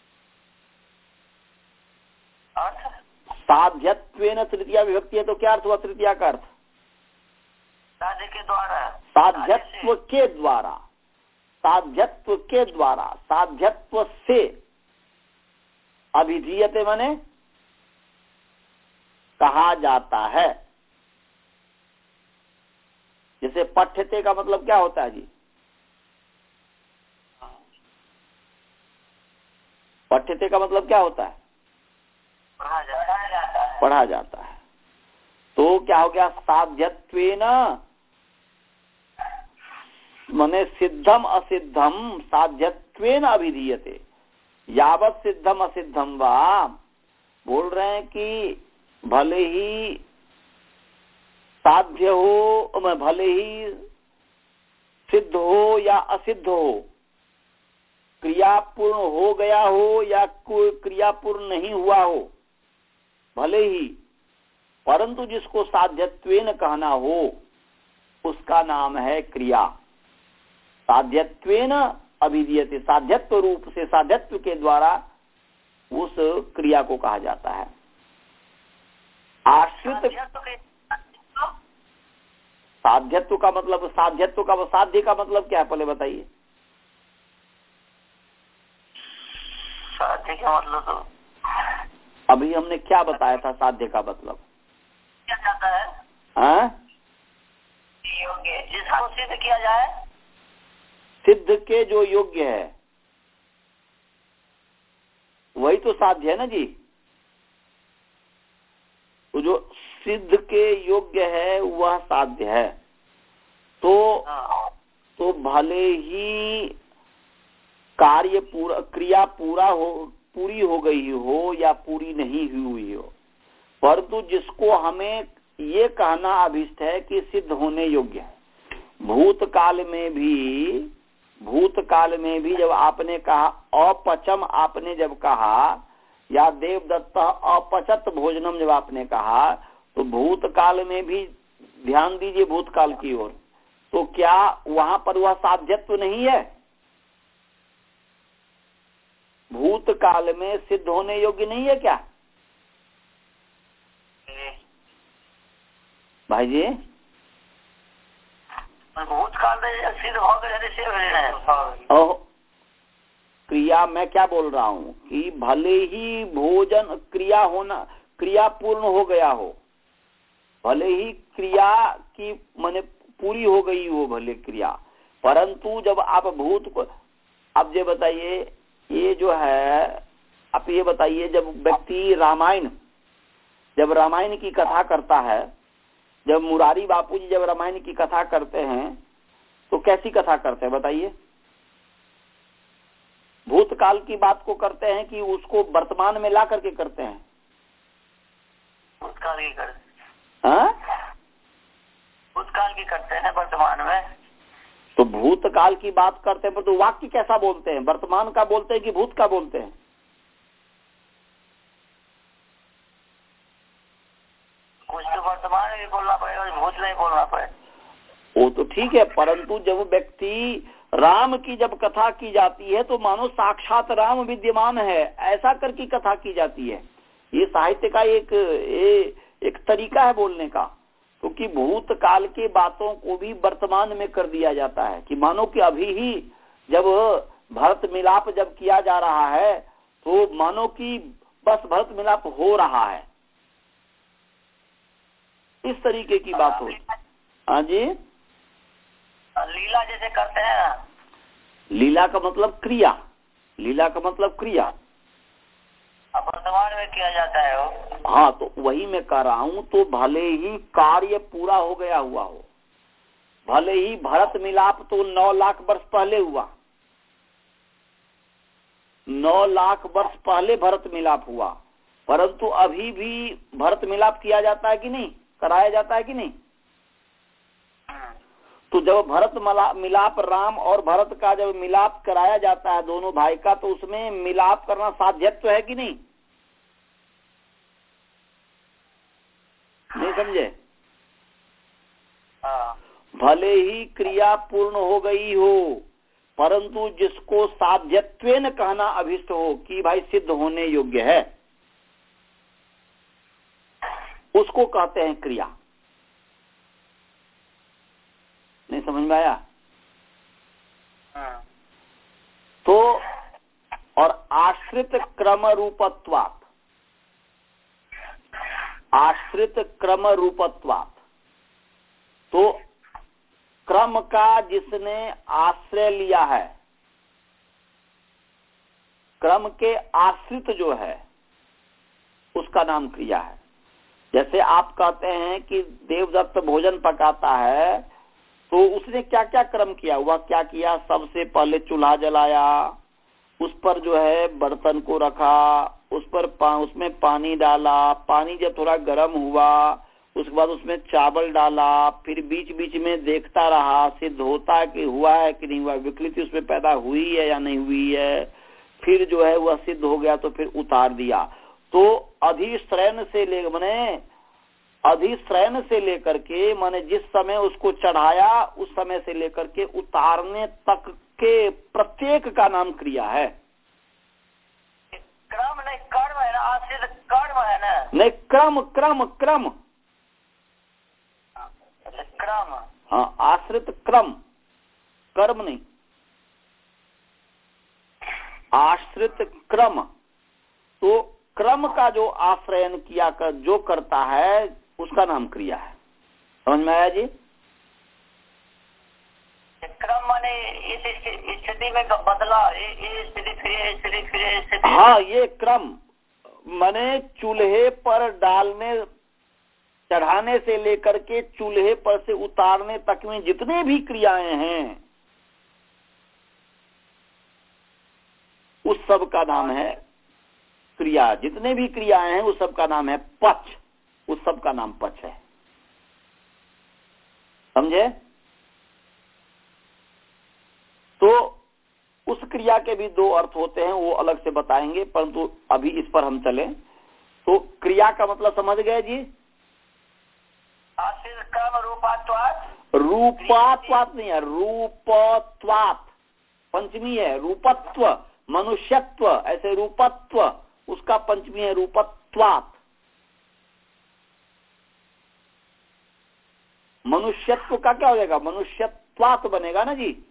S1: साध्यत्वेन तृतीया विभक्ति है तो क्या अर्थ हुआ तृतीया का अर्थ?
S2: साध्य के द्वारा,
S1: साध्यत्व के द्वारा, साध्यत्व के द्वारा, साध्यत्व से। अभिधीयते माने कहा जाता है। जैसे पठ्यते का मतलब क्या होता है जी? पठ्यते का मतलब क्या होता है?
S2: पढ़ा जाता है,
S1: पढ़ा जाता है। तो क्या हो गया? साध्यत्वेन माने सिद्धम असिद्धम साध्यत्वेन अभिधीयते। यावत सिद्धम असिद्धम वा, बोल रहे हैं कि भले ही साध्य हो, भले ही सिद्ध हो या असिद्ध हो, क्रिया पूर्ण हो गया हो या कोई क्रिया पूर्ण नहीं हुआ हो, भले ही, परंतु जिसको साध्यत्वेन कहना हो उसका नाम है क्रिया। साध्यत्वेन अभिधीयते, साध्यत्व रूप से, साध्यत्व के द्वारा उस क्रिया को कहा जाता है। आश्रित साध्यत्व का मतलब, साध्यत्व का साध्य का मतलब क्या है पहले बताइए?
S2: साध्य का मतलब तो
S1: अभी हमने क्या बताया था साध्य का मतलब?
S2: क्या जाता है?
S1: हाँ,
S2: योग्य, जिसको सिद्ध किया जाए,
S1: सिद्ध के जो योग्य है वही तो साध्य है ना जी। तो जो सिद्ध के योग्य है वह साध्य है। तो तो भले ही कार्य पूरा, क्रिया पूरा हो, पूरी हो गई हो या पूरी नहीं हुई हो, परंतु जिसको हमें ये कहना अभिष्ट है कि सिद्ध होने योग्य है। भूतकाल में भी, भूतकाल में भी जब आपने कहा अपचम, आपने जब कहा, या देवदत्त अपचत भोजनम जब आपने कहा, तो भूतकाल में भी ध्यान दीजिए भूतकाल की ओर, तो क्या वहां पर वह साध्यत्व नहीं है? भूतकाल में सिद्ध होने योग्य नहीं है क्या भाई जी?
S2: भूतकाल में सिद्ध हो गए।
S1: ओह, क्रिया मैं क्या बोल रहा हूँ कि भले ही भोजन क्रिया होना, क्रिया पूर्ण हो गया हो, भले ही क्रिया की माने पूरी हो गई हो भले क्रिया, परंतु जब आप भूत को, अब ये बताइए, ये जो है, आप ये बताइए, जब व्यक्ति रामायण, जब रामायण की कथा करता है, जब मुरारी बापूजी जब रामायण की कथा करते हैं तो कैसी कथा करते हैं बताइए? भूतकाल की बात को करते हैं कि उसको वर्तमान में ला करके करते हैं?
S2: भूतकाल की करते हैं, भूतकाल की करते हैं वर्तमान में।
S1: तो भूतकाल की बात करते हैं, पर तो वाक्य कैसा बोलते हैं? वर्तमान का बोलते हैं कि भूत का बोलते हैं?
S2: कुछ तो वर्तमान में बोलना पड़ेगा, भूत नहीं बोलना पड़ेगा।
S1: वो तो ठीक है, परंतु जब व्यक्ति राम की जब कथा की जाती है तो मानो साक्षात राम विद्यमान है, ऐसा करके कथा की जाती है। ये साहित्य का एक ए, एक तरीका है बोलने का, क्योंकि तो भूतकाल के बातों को भी वर्तमान में कर दिया जाता है कि मानो कि अभी ही जब भरत मिलाप जब किया जा रहा है तो मानो कि बस भरत मिलाप हो रहा है, इस तरीके की बात हो। हाँ जी,
S2: लीला जैसे करते हैं।
S1: लीला का मतलब क्रिया, लीला का मतलब क्रिया,
S2: अब वर्तमान में किया जाता है वो।
S1: हाँ, तो वही मैं कह रहा हूँ। तो भले ही कार्य पूरा हो गया हुआ हो, भले ही भरत मिलाप तो नौ लाख वर्ष पहले हुआ, नौ लाख वर्ष पहले भरत मिलाप हुआ, परंतु अभी भी भरत मिलाप किया जाता है कि नहीं, कराया जाता है कि नहीं? तो जब भरत मिलाप राम और भरत का जब मिलाप कराया जाता है दोनों भाई का, तो उसमें मिलाप करना साध्यत्व है कि नहीं? नहीं समझे? भले ही क्रिया पूर्ण हो गई हो, परंतु जिसको साध्यत्वेन कहना अभिष्ट हो कि भाई सिद्ध होने योग्य है, उसको कहते हैं क्रिया। नहीं समझ में आया? तो और आश्रित क्रम रूपत्वात्, आश्रित क्रम रूपत्वात्, तो क्रम का जिसने आश्रय लिया है, क्रम के आश्रित जो है उसका नाम क्रिया है। जैसे आप कहते हैं कि देवदत्त भोजन पकाता है, तो उसने क्या क्या क्रम किया, वह क्या किया? सबसे पहले चूल्हा जलाया, उस पर जो है बर्तन को रखा, उस पर पा, उसमें पानी डाला, पानी जब थोड़ा गर्म हुआ उसके बाद उसमें चावल डाला, फिर बीच बीच में देखता रहा सिद्ध होता है कि हुआ है कि नहीं हुआ, विकृति उसमें पैदा हुई है या नहीं हुई है, फिर जो है वह सिद्ध हो गया तो फिर उतार दिया। तो अधिश्रयण से ले माने अधिश्रयण से लेकर के माने जिस समय उसको चढ़ाया उस समय से लेकर के उतारने तक के प्रत्येक का नाम क्रिया है।
S2: क्रम नहीं कर्म है ना, आश्रित कर्म है ना?
S1: नहीं, क्रम क्रम क्रम
S2: क्रम,
S1: हाँ, आश्रित क्रम, कर्म नहीं, आश्रित क्रम। तो क्रम का जो आश्रयन किया कर जो करता है उसका नाम क्रिया है। समझ में आया जी?
S2: क्रम माने इस स्थिति में बदला, ये स्थिति फिर स्थिति फिर स्थिति।
S1: हाँ, ये क्रम माने चूल्हे पर डालने चढ़ाने से लेकर के चूल्हे पर से उतारने तक में जितने भी क्रियाएं हैं उस सब का नाम है क्रिया। जितने भी क्रियाएं हैं उस सब का नाम है पक्ष, उस सब का नाम पक्ष है। समझे? तो उस क्रिया के भी दो अर्थ होते हैं, वो अलग से बताएंगे, परंतु अभी इस पर हम चलें। तो क्रिया का मतलब समझ गए जी?
S2: रूपात्वात्,
S1: रूपात्वात् नहीं है, रूपत्वात् पंचमी है। रूपत्व मनुष्यत्व, ऐसे रूपत्व उसका पंचमी है रूपत्वात्। मनुष्यत्व का क्या हो जाएगा? मनुष्यत्वात् बनेगा ना जी।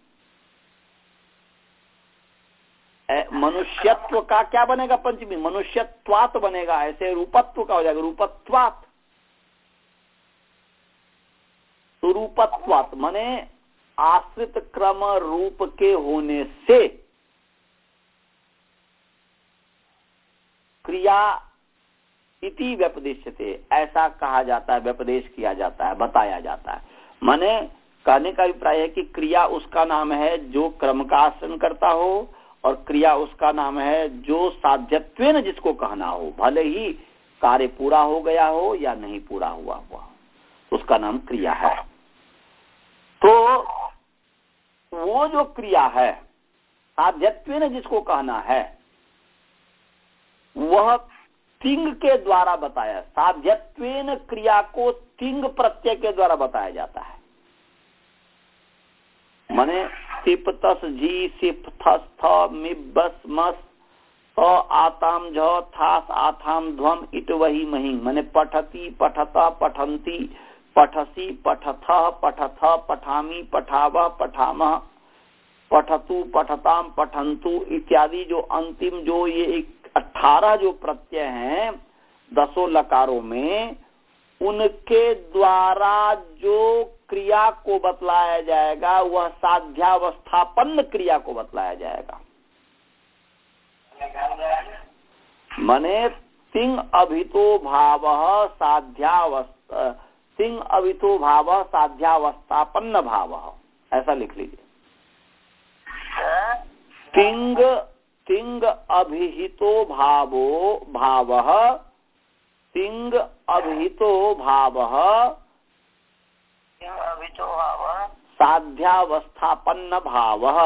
S1: मनुष्यत्व का क्या बनेगा? पंचमी मनुष्यत्वात् बनेगा, ऐसे रूपत्व का हो जाएगा रूपत्वात्। तो रूपत्वात् माने आश्रित क्रम रूप के होने से क्रिया इति व्यपदेश्यते, ऐसा कहा जाता है, व्यपदेश किया जाता है, बताया जाता है। माने कहने का अभिप्राय है कि क्रिया उसका नाम है जो क्रम का आश्रय करता हो, और क्रिया उसका नाम है जो साध्यत्वेन जिसको कहना हो, भले ही कार्य पूरा हो गया हो या नहीं पूरा हुआ हुआ, उसका नाम क्रिया है। तो वो जो क्रिया है साध्यत्वेन जिसको कहना है वह तिंग के द्वारा बताया। साध्यत्वेन क्रिया को तिंग प्रत्यय के द्वारा बताया जाता है। माने सिप तस जी सिप थस थ मिब बस मस थ आताम झ थास आथाम ध्वम इट वही मही। माने पठती पठता पठंती पठसी पठथ पठथ पठामी पठावह पठामह पठतु पठताम पठंतु इत्यादि जो अंतिम जो ये अठारह जो प्रत्यय हैं दसों लकारों में, उनके द्वारा जो क्रिया को बतलाया जाएगा वह साध्यावस्थापन्न क्रिया को बतलाया जाएगा। मने तिंग अभितो भाव साध्यावस्था, तिंग अभितो भाव साध्यावस्थापन्न भाव, ऐसा लिख लीजिए। तिंग तिंग अभिहितो भावो भाव तिंग अभितो भावः
S2: अभितो भावः
S1: साध्यावस्थापन्न भावः।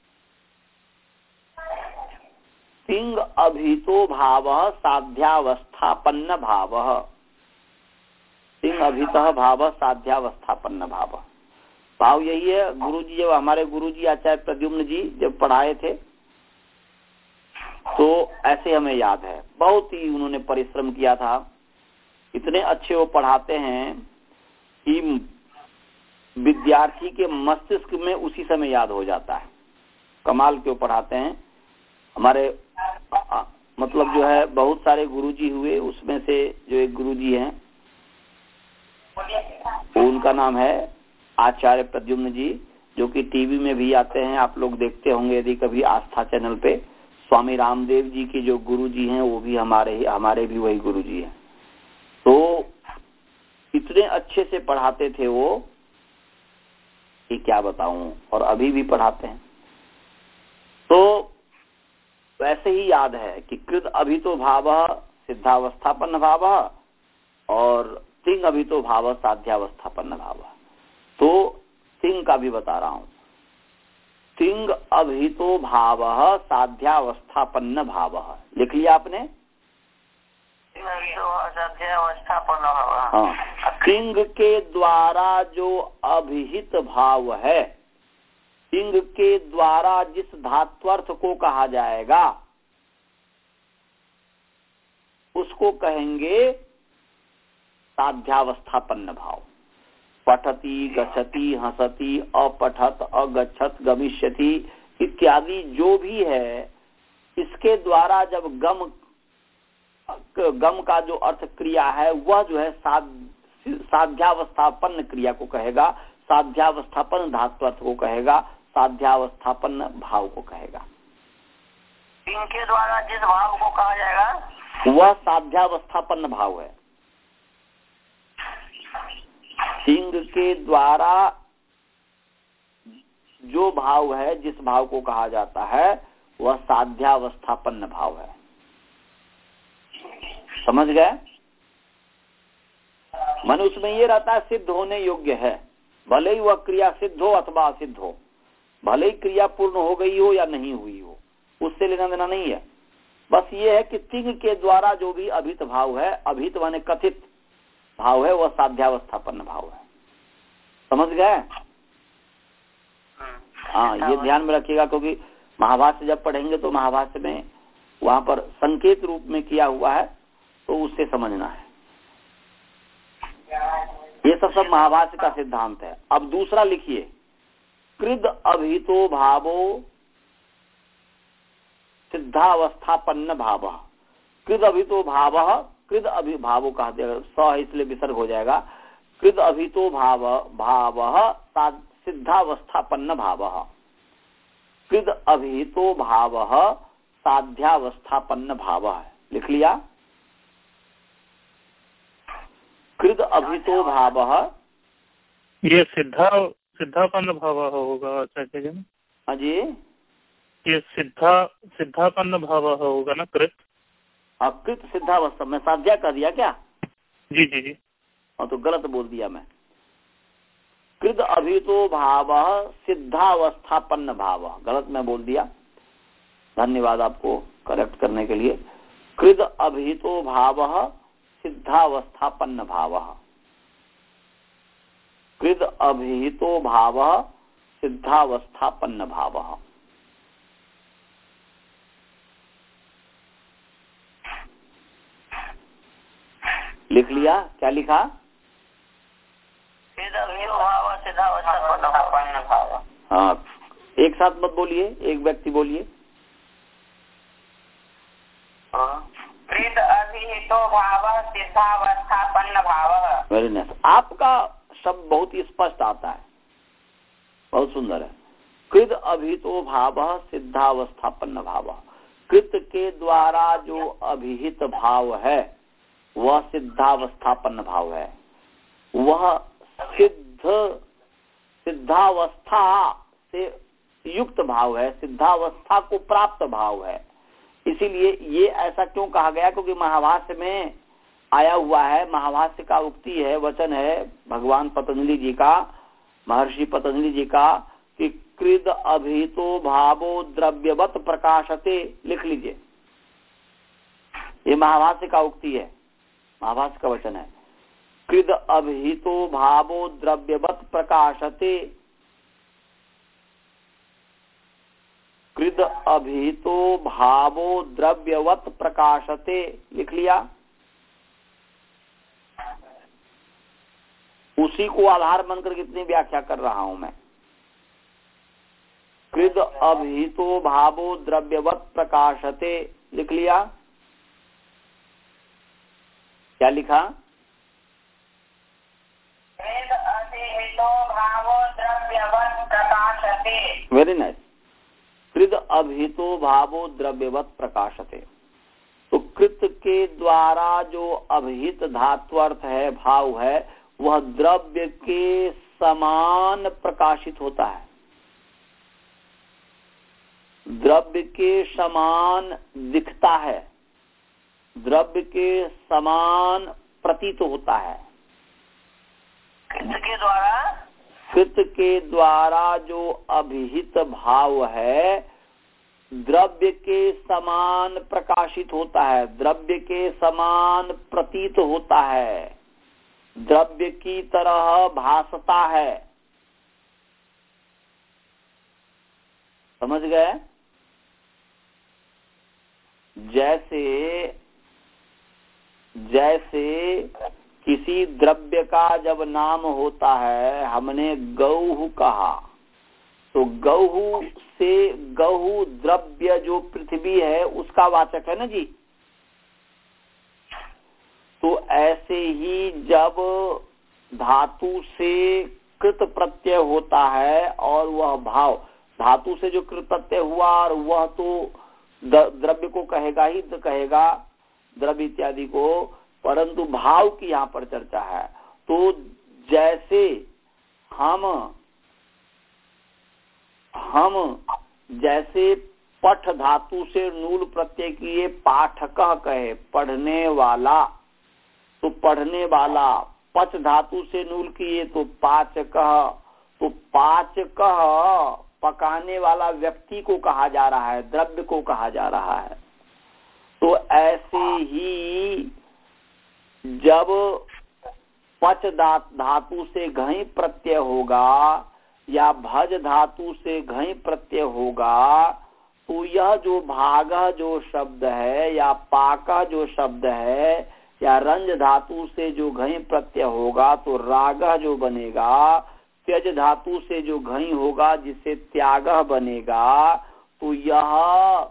S1: तिंग अभितो भावः साध्यावस्थापन्न भावः। तिंग अभितः भावः साध्यावस्थापन्न भावः। भाव यही है। गुरुजी जब हमारे गुरुजी आचार्य प्रद्युम्न जी जब पढ़ाए थे तो ऐसे हमें याद है, बहुत ही उन्होंने परिश्रम किया था। इतने अच्छे वो पढ़ाते हैं कि विद्यार्थी के मस्तिष्क में उसी समय याद हो जाता है। कमाल क्यों पढ़ाते हैं। हमारे आ, मतलब जो है बहुत सारे गुरुजी हुए, उसमें से जो एक गुरुजी हैं उनका नाम है आचार्य प्रद्युम्न जी, जो कि टीवी में भी आते हैं, आप लोग देखते होंगे यदि कभी आस्था चैनल पे। स्वामी रामदेव जी के जो गुरुजी हैं वो भी हमारे ही हमारे भी वही गुरुजी हैं। तो इतने अच्छे से पढ़ाते थे वो कि क्या बताऊं, और अभी भी पढ़ाते हैं। तो वैसे ही याद है कि कृत अभितो भावः सिद्धावस्थापन्न भावः और तिंग अभितो भावः साध्यावस्थापन्न भावः। तो तिंग का भी बता रहा हूं। तिंग अभितो भावः साध्यावस्थापन्न भावः। लिख लिया आपने? हाँ। तिंग के द्वारा जो अभिहित भाव है, तिंग के द्वारा जिस धात्वर्थ को कहा जाएगा उसको कहेंगे साध्यावस्थापन्न भाव। पठति, गच्छति, हंसति, अपठत, अगच्छत, गमिष्यति इत्यादि जो भी है, इसके द्वारा जब गम गम का जो अर्थ क्रिया है वह जो है साध्यावस्थापन्न क्रिया को कहेगा, साध्यावस्थापन्न धात्वर्थ को कहेगा, साध्यावस्थापन्न भाव को कहेगा।
S2: इनके द्वारा जिस भाव को कहा जाएगा
S1: वह साध्यावस्थापन्न भाव है। तिंग के द्वारा जो भाव है, जिस भाव को कहा जाता है वह साध्यावस्थापन्न भाव है। समझ गए? मन उसमें ये रहता है सिद्ध होने योग्य है, भले ही वह क्रिया सिद्ध हो अथवा असिद्ध हो, भले ही क्रिया पूर्ण हो गई हो या नहीं हुई हो, उससे लेना देना नहीं है। बस ये है कि तिंग के द्वारा जो भी अभित भाव है, अभित माने कथित भाव है, वह साध्यावस्थापन्न भाव है। समझ गए? हाँ, ये ध्यान में रखिएगा, क्योंकि महाभाष्य जब पढ़ेंगे तो महाभाष्य में वहां पर संकेत रूप में किया हुआ है, तो उससे समझना है। ये सब सब महाभाष्य का सिद्धांत है। अब दूसरा लिखिए, कृद अभितो भावो सिद्धावस्थापन्न भाव। कृद अभितो भाव, कृद अभिभावो कहा दिया, स इसलिए विसर्ग हो जाएगा। कृद अभितो भाव भाव सिद्धावस्थापन्न भाव। कृद अभितो भाव साध्यावस्थापन्न भाव है। लिख लिया? कृद अभितो भाव,
S3: ये सिद्धा सिद्धापन्न भाव होगा आचार्य जी?
S1: हाँ जी,
S3: ये सिद्धा सिद्धापन्न भाव होगा ना? कृत
S1: कृत सिद्धावस्था में साध्या कर दिया क्या?
S3: जी जी जी,
S1: और तो गलत बोल दिया मैं। कृद अभितो भाव सिद्धावस्थापन्न भाव, गलत मैं बोल दिया। धन्यवाद आपको करेक्ट करने के लिए। कृद अभितो भाव सिद्धावस्थापन्न भाव। कृद अभिहितो भाव सिद्धावस्थापन्न भाव। लिख लिया? क्या लिखा? हाँ, एक साथ मत बोलिए, एक व्यक्ति बोलिए।
S2: कृत अभिहितो भाव सिद्धावस्थापन्न भाव।
S1: Very nice. आपका शब्द बहुत ही स्पष्ट आता है, बहुत सुंदर है। कृत अभिहितो भाव सिद्धावस्थापन्न भाव। कृत के द्वारा जो अभिहित भाव है वह सिद्धावस्थापन्न भाव है। वह सिद्ध सिद्धावस्था से युक्त भाव है, सिद्धावस्था को प्राप्त भाव है। इसीलिए ये ऐसा क्यों कहा गया? क्योंकि महाभाष्य में आया हुआ है। महाभाष्य का उक्ति है, वचन है भगवान पतंजलि जी का, महर्षि पतंजलि जी का कि कृद अभितो भावो द्रव्यवत प्रकाशते। लिख लीजिए, ये महाभाष्य का उक्ति है, महाभाष्य का वचन है। कृद अभितो भावो द्रव्यवत प्रकाशते, कृद अभितो भावो द्रव्यवत प्रकाशते। लिख लिया। उसी को आधार बनकर कितनी व्याख्या कर रहा हूं मैं। कृद अभितो भावो द्रव्यवत प्रकाशते, लिख लिया। क्या लिखा?
S2: कृद अभितो भावो द्रव्यवत प्रकाशते।
S1: Very nice. कृद अभितो भावो द्रव्यवत प्रकाशते। तो कृत के द्वारा जो अभिहित धात्वर्थ है, भाव है, वह द्रव्य के समान प्रकाशित होता है, द्रव्य के समान दिखता है, द्रव्य के समान प्रतीत होता है।
S2: कृत के द्वारा
S1: कृत के द्वारा जो अभिहित भाव है द्रव्य के समान प्रकाशित होता है, द्रव्य के समान प्रतीत होता है, द्रव्य की तरह भासता है। समझ गए? जैसे जैसे किसी द्रव्य का जब नाम होता है, हमने गौह कहा, तो गौह से गौह द्रव्य जो पृथ्वी है उसका वाचक है ना जी। तो ऐसे ही जब धातु से कृत प्रत्यय होता है और वह भाव, धातु से जो कृत प्रत्यय हुआ और वह तो द्रव्य को कहेगा ही तो कहेगा, द्रव्य इत्यादि को, परंतु भाव की यहाँ पर चर्चा है। तो जैसे हम हम जैसे पठ धातु से नूल प्रत्यय किए पाठकः कहे, पढ़ने वाला, तो पढ़ने वाला, पच धातु से नूल किए तो पाचकः, तो पाचकः पकाने वाला व्यक्ति को कहा जा रहा है, द्रव्य को कहा जा रहा है। तो ऐसे ही जब पच धातु से घई प्रत्यय होगा या भज धातु से घई प्रत्यय होगा, तो यह जो भाग जो शब्द है या पाक जो शब्द है या रंज धातु से जो घई प्रत्यय होगा तो राग जो बनेगा, त्यज धातु से जो घई होगा जिससे त्याग बनेगा, तो यह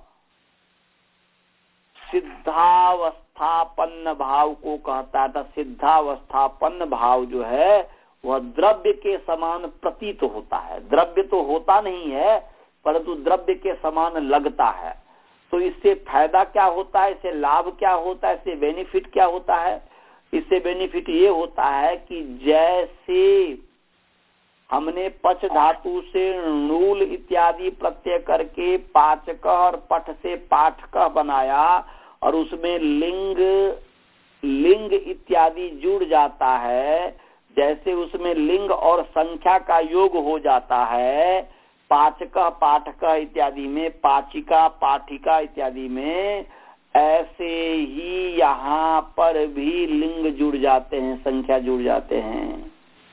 S1: सिद्धावस्थापन्न भाव को कहता था। सिद्धावस्थापन्न भाव जो है वह द्रव्य के समान प्रतीत होता है, द्रव्य तो होता नहीं है परंतु द्रव्य के समान लगता है। तो इससे फायदा क्या होता है, इससे लाभ क्या होता है, इससे बेनिफिट क्या होता है? इससे बेनिफिट ये होता है कि जैसे हमने पच धातु से नूल इत्यादि प्रत्यय करके पाचक और पठ से पाठक बनाया और उसमें लिंग लिंग इत्यादि जुड़ जाता है, जैसे उसमें लिंग और संख्या का योग हो जाता है, पाचक पाठक इत्यादि में, पाचिका पाठिका इत्यादि में, ऐसे ही यहाँ पर भी लिंग जुड़ जाते हैं, संख्या जुड़ जाते हैं।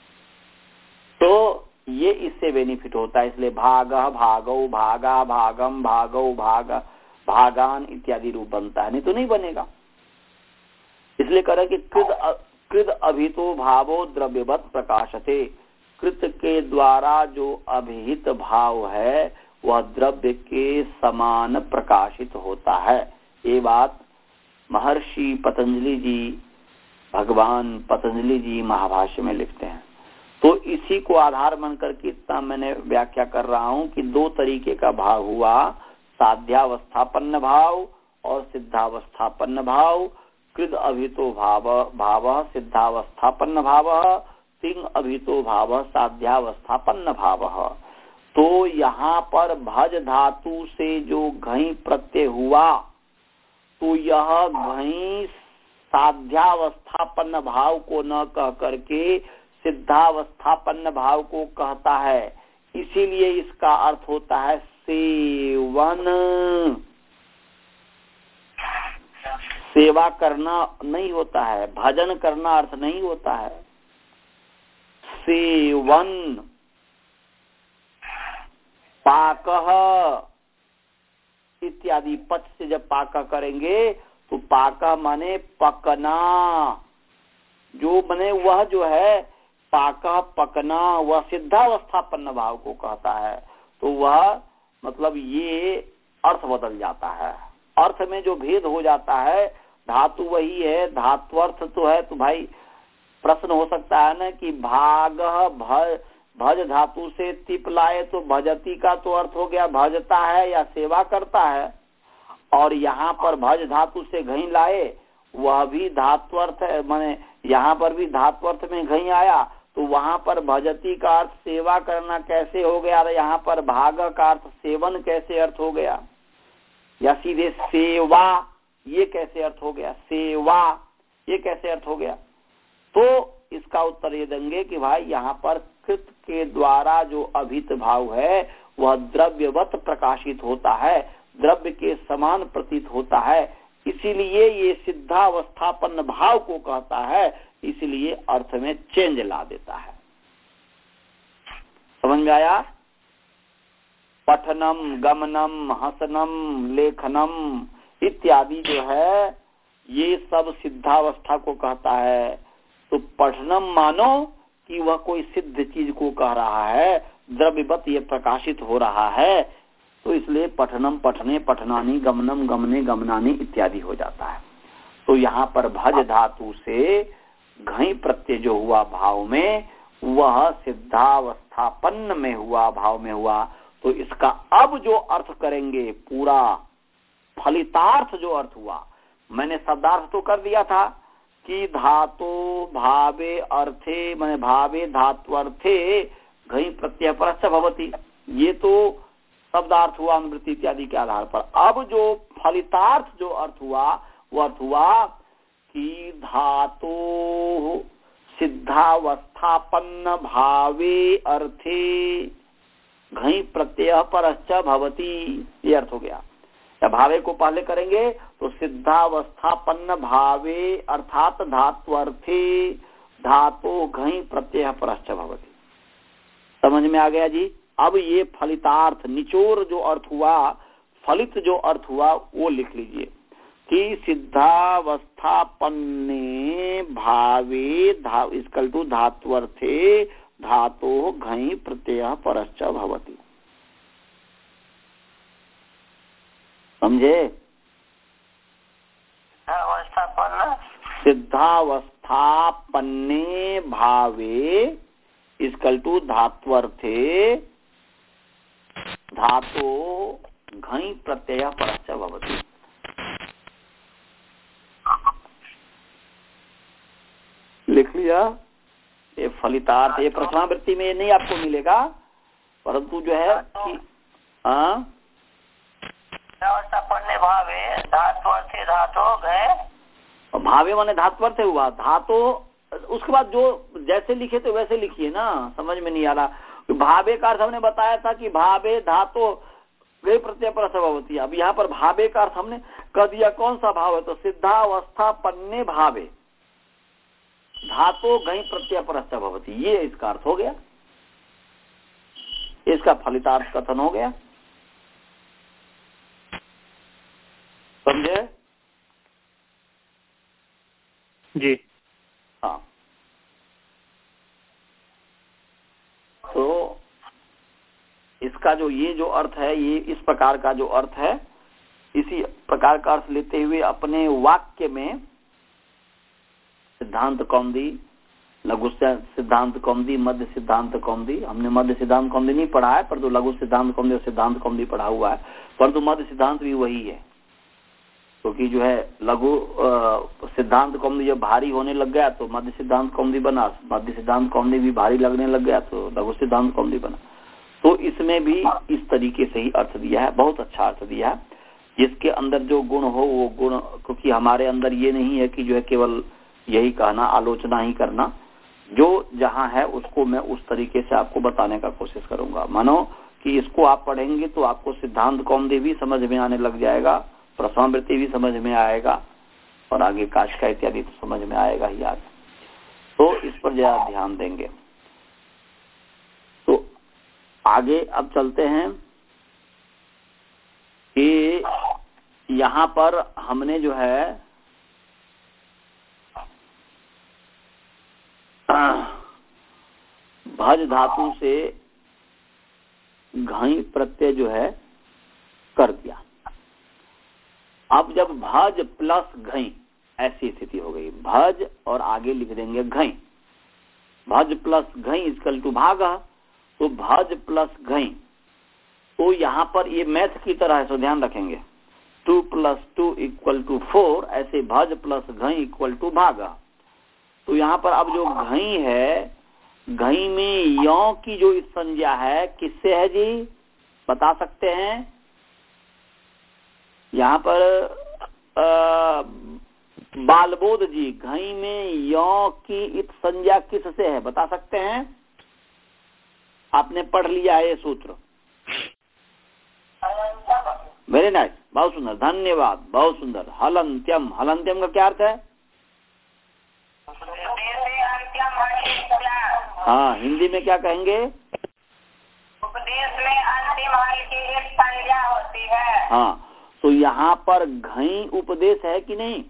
S1: तो ये इससे बेनिफिट होता है। इसलिए भाग भागौ भागा भागम भागौ भाग भागान इत्यादि रूप बनता है, नहीं तो नहीं बनेगा। इसलिए कह रहे कि कृद कृद अभितो भावो द्रव्यवत प्रकाशते, कृत के द्वारा जो अभिहित भाव है वह द्रव्य के समान प्रकाशित होता है। ये बात महर्षि पतंजलि जी, भगवान पतंजलि जी महाभाष्य में लिखते हैं। तो इसी को आधार बनकर के इतना मैंने व्याख्या कर रहा हूं कि दो तरीके का भाव हुआ, साध्यावस्थापन्न भाव और सिद्धावस्थापन्न भाव। कृद अभितो भाव भाव सिद्धावस्थापन्न भाव, तिंग अभितो भाव साध्यावस्थापन्न भाव। तो यहाँ पर भज धातु से जो घई प्रत्यय हुआ तो यह घई साध्यावस्थापन्न भाव को न कह करके सिद्धावस्थापन्न भाव को कहता है, इसीलिए इसका अर्थ होता है सेवन। सेवा करना नहीं होता है, भजन करना अर्थ नहीं होता है। सेवन पाकः इत्यादि पच से जब पाका करेंगे तो पाका माने पकना, जो बने वह जो है पाका पकना, वह सिद्धावस्थापन्न भाव को कहता है। तो वह मतलब ये अर्थ बदल जाता है, अर्थ में जो भेद हो जाता है। धातु वही है, धात्वर्थ तो है। तो भाई प्रश्न हो सकता है ना कि भाग भज भज धातु से तिप लाए तो भजती का तो अर्थ हो गया भजता है या सेवा करता है, और यहाँ पर भज धातु से घई लाए वह भी धात्वर्थ है, माने यहाँ पर भी धात्वर्थ में घई आया तो वहाँ पर भजती का अर्थ सेवा करना कैसे हो गया, और यहाँ पर भाग का अर्थ सेवन कैसे अर्थ हो गया, या सीधे सेवा ये कैसे अर्थ हो गया, सेवा ये कैसे अर्थ हो गया। तो इसका उत्तर ये देंगे कि भाई यहाँ पर कृत के द्वारा जो अभित भाव है वह द्रव्यवत प्रकाशित होता है, द्रव्य के समान प्रतीत होता है, इसीलिए ये सिद्धावस्थापन्न भाव को कहता है, इसलिए अर्थ में चेंज ला देता है। समझ में आया? पठनम, गमनम, हसनम, लेखनम इत्यादि जो है ये सब सिद्धावस्था को कहता है। तो पठनम मानो कि वह कोई सिद्ध चीज को कह रहा है, द्रव्यवत ये प्रकाशित हो रहा है, तो इसलिए पठनम पठने पठनानी, गमनम गमने गमनानी इत्यादि हो जाता है। तो यहाँ पर भज धातु से घई प्रत्यय जो हुआ भाव में वह सिद्धावस्थापन्न में हुआ, भाव में हुआ। तो इसका अब जो अर्थ करेंगे पूरा फलितार्थ जो अर्थ हुआ, मैंने शब्दार्थ तो कर दिया था कि धातो भावे अर्थे माने भावे धात्वर्थे घई प्रत्यय परश्च भवति, ये तो शब्दार्थ हुआ अनुवृत्ति इत्यादि के आधार पर। अब जो फलितार्थ जो अर्थ हुआ वो अर्थ हुआ कि धातो सिद्धावस्थापन्न भावे अर्थे घई प्रत्यय परश्च भवति, ये अर्थ हो गया। या भावे को पहले करेंगे तो सिद्धावस्थापन्न भावे अर्थात धात्वर्थे धातो घई प्रत्यय परश्च भवति। समझ में आ गया जी? अब ये फलितार्थ निचोर जो अर्थ हुआ, फलित जो अर्थ हुआ वो लिख लीजिए कि सिद्धावस्थापन्ने भावे धा इसकल टू धात्वर्थे धातो घई प्रत्यय परश्च भवति। समझे? सिद्धावस्थापन्ने भावे इसकल टू धात्वर्थे धातो घई प्रत्यय परश्च भवति। लिख लिया? ये फलितार्थ, ये प्रथमावृत्ति में नहीं आपको मिलेगा, परंतु जो है कि हाँ
S2: पढ़ने भावे धात्वर्थे धातो गए,
S1: भावे माने धात्वर्थ हुआ, धातो उसके बाद जो जैसे लिखे थे वैसे लिखिए ना, समझ में नहीं आ रहा। भावे का अर्थ हमने बताया था कि भावे धातो गए प्रत्यय परश्च भवति। अब यहाँ पर भावे का अर्थ हमने कह दिया कौन सा भाव है, तो सिद्धावस्था पन्ने भावे धातो गई प्रत्यय परश्च भवति, ये इसका अर्थ हो गया, इसका फलितार्थ कथन हो गया। समझे
S3: जी?
S1: हाँ। तो इसका जो ये जो अर्थ है, ये इस प्रकार का जो अर्थ है, इसी प्रकार का अर्थ लेते हुए अपने वाक्य में सिद्धांत कौमुदी, लघु सिद्धांत कौमुदी, मध्य सिद्धांत कौमुदी, हमने मध्य सिद्धांत कौमुदी नहीं पढ़ा है, परंतु लघु सिद्धांत कौमुदी और सिद्धांत कौमुदी पढ़ा हुआ है, परंतु मध्य सिद्धांत भी वही है। क्योंकि तो जो है लघु सिद्धांत कौमुदी जब भारी होने लग गया तो मध्य सिद्धांत कौमुदी बना, मध्य सिद्धांत कौमुदी भी भारी लगने लग गया तो लघु सिद्धांत कौमुदी बना। तो इसमें भी इस तरीके से ही अर्थ दिया है, बहुत अच्छा अर्थ दिया है। जिसके अंदर जो गुण हो वो गुण, क्योंकि हमारे अंदर ये नहीं है कि जो है केवल यही कहना, आलोचना ही करना, जो जहां है उसको मैं उस तरीके से आपको बताने का कोशिश करूंगा। मानो कि इसको आप पढ़ेंगे तो आपको सिद्धांत कौमुदी भी समझ में आने लग जाएगा, प्रथमावृत्ति भी समझ में आएगा, और आगे काशिका इत्यादि तो समझ में आएगा ही आगे। तो इस पर जरा ध्यान देंगे। तो आगे अब चलते हैं कि यहाँ पर हमने जो है भज धातु से घई प्रत्यय जो है कर दिया। अब जब भज प्लस घई ऐसी स्थिति हो गई, भज और आगे लिख देंगे घई, भज प्लस घई इक्वल टू भाग, तो भज प्लस घई, तो यहाँ पर ये मैथ की तरह है, सो ध्यान रखेंगे, two plus two equal to four, ऐसे भज प्लस घई इक्वल टू भाग। तो यहाँ पर अब जो घई है, घई में यों की जो इस संज्ञा है किससे है जी, बता सकते हैं? यहाँ पर आ, बालबोध जी, घई में यों की इत संज्ञा किससे है, बता सकते हैं? आपने पढ़ लिया है ये सूत्र। वेरी नाइस, बहुत सुंदर, धन्यवाद, बहुत सुंदर। हलंत्यम, हलंत्यम का क्या अर्थ है? हाँ, हिंदी में क्या कहेंगे?
S2: उपदेश में अंतिम हल की एक संज्ञा होती है।
S1: हाँ, तो यहाँ पर घई उपदेश है कि नहीं?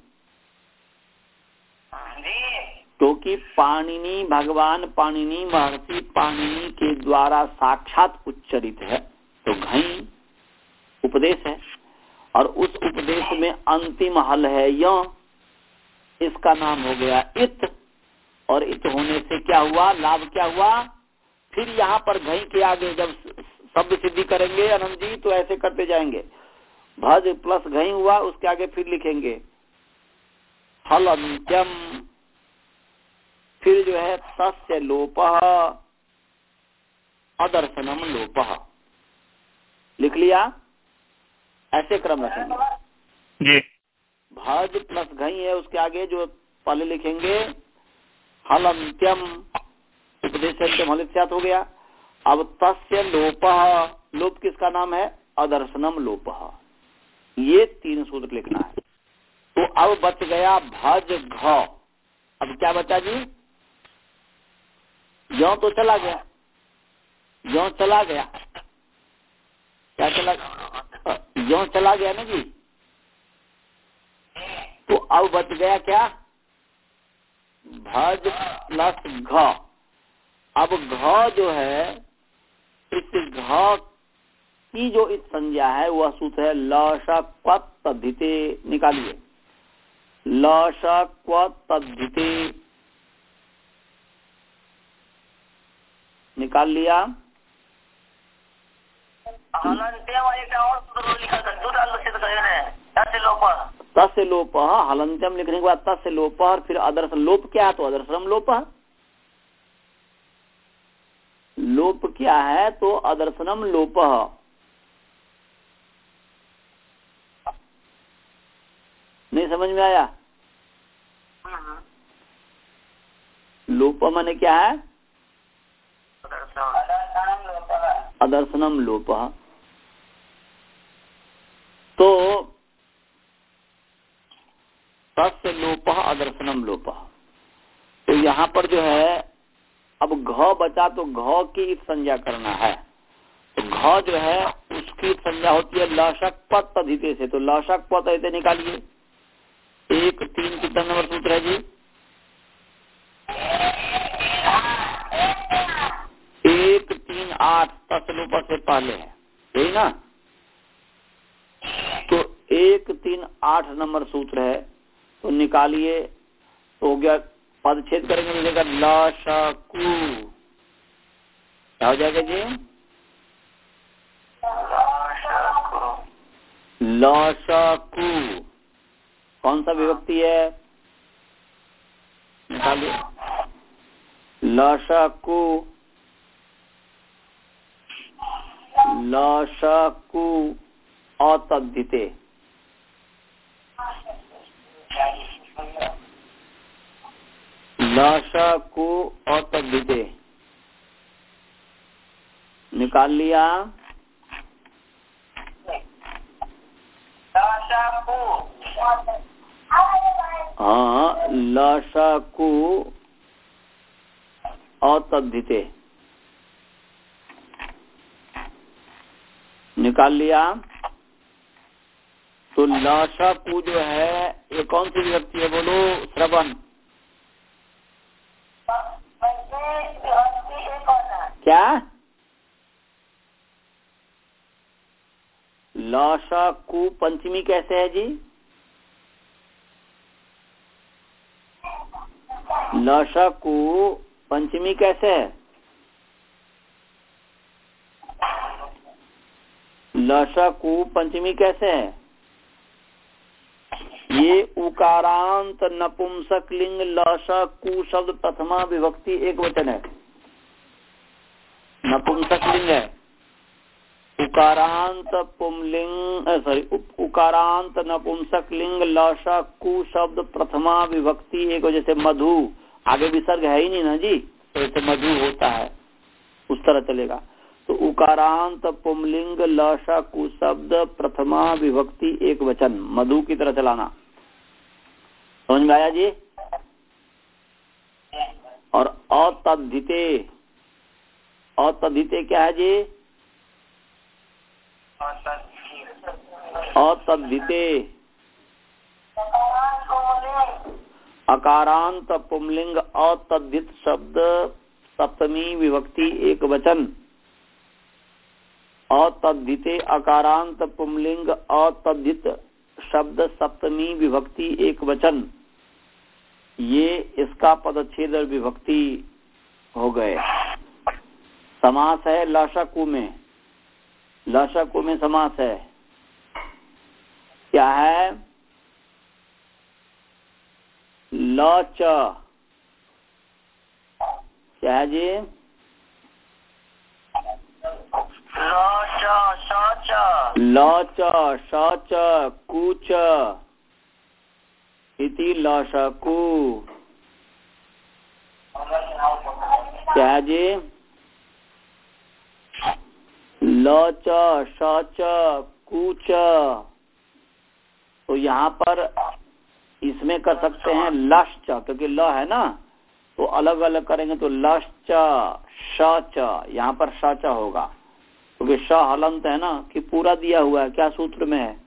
S2: जी।
S1: क्योंकि पाणिनि, भगवान पाणिनि, महर्षि पाणिनि के द्वारा साक्षात उच्चरित है, तो घई उपदेश है, और उस उपदेश में अंतिम हल है य, इसका नाम हो गया इत, और इत होने से क्या हुआ, लाभ क्या हुआ? फिर यहाँ पर घई के आगे जब शब्द सिद्धि करेंगे अनंत जी, तो ऐसे करते जाएंगे, भज प्लस घई हुआ, उसके आगे फिर लिखेंगे हलंत्यम, फिर जो है तस्य लोपः अदर्शनम लोपः, लिख लिया? ऐसे क्रम रखेंगे जी। भज प्लस घई है, उसके आगे जो पहले लिखेंगे हलंत्यम, उपदेश अंत्यम हलित हो गया। अब तस्य लोपः, लोप किसका नाम है? अदर्शनम लोपः, ये तीन सूत्र लिखना है। तो अब बच गया भज घ, अब क्या बचा जी? यों तो चला गया, यों चला गया, क्या चला, यों चला गया ना जी। तो अब बच गया क्या? भज प्लस घ। अब घ जो है, इस घ की जो इस संज्ञा है वह सूत्र है लशक्वत तद्धिते, निकालिए, लशक्वत तद्धिते, निकाल लिया? तस्य लोपः, हलंत्यम लिखने के बाद तस्य लोपः, फिर अदर्शन, लोप क्या है? तो अदर्शनम लोपः, लोप क्या है? तो अदर्शनम लोपः। नहीं समझ में आया? लोप माने क्या है? अदर्शनम लोपः। तो तस्य लोपः अदर्शनम लोपः, तो यहाँ पर जो है अब घ बचा, तो घ की संज्ञा करना है, तो घ जो है उसकी संज्ञा होती है लशक्वत तद्धिते से, तो लशक्वत तद्धिते निकालिए। एक तीन कितना नंबर सूत्र है जी? एक तीन आठ, तस्य लोपः से पहले है, यही ना? तो एक तीन आठ नंबर सूत्र है, तो निकालिए, तो हो गया, पद छेद करेंगे मिलेगा लशकु, क्या हो जाएगा जी? लशकु, कौन सा विभक्ति है? निकालिए, लशकु, लशकु अतद्धिते, लशकु अतद्धिते निकाल लिया। हाँ, लशकु अतद्धिते निकाल लिया। तो लशकु जो है ये कौन सी विभक्ति है बोलो? श्रवण। क्या? लशकु पंचमी कैसे है जी? लशकु पंचमी कैसे है? लशकु पंचमी कैसे है? ये उकारांत नपुंसक लिंग लशकु शब्द प्रथमा विभक्ति एक वचन है, नपुंसक लिंग है। उकारांत पुंलिंग सॉरी उकारांत नपुंसक लिंग लशकु शब्द प्रथमा विभक्ति एक वजह से मधु, आगे विसर्ग है ही नहीं ना जी, तो ऐसे मधु होता है, उस तरह चलेगा। तो उकारांत पुंलिंग लशकु शब्द प्रथमा विभक्ति एक वचन मधु की तरह चलाना। समझ में आया जी? और अतद्धिते, अतद्धिते क्या है जी? अतद्धिते अकारांत पुंलिंग अतद्धित शब्द सप्तमी विभक्ति एक वचन। अतद्धिते अकारांत पुंलिंग अतद्धित शब्द सप्तमी विभक्ति एक वचन, ये इसका पदच्छेद और विभक्ति हो गए। समास है लशकु में, लशकु में समास है क्या है? लच क्या है जी? लच शच कुच इति लशकु क्या है जी? लच शच कुच। तो यहाँ पर इसमें कर सकते हैं लश्च, क्योंकि ल है ना, तो अलग अलग करेंगे तो लश्च शच, यहाँ पर शच होगा क्योंकि श हलंत है ना कि पूरा दिया हुआ है। क्या सूत्र में है?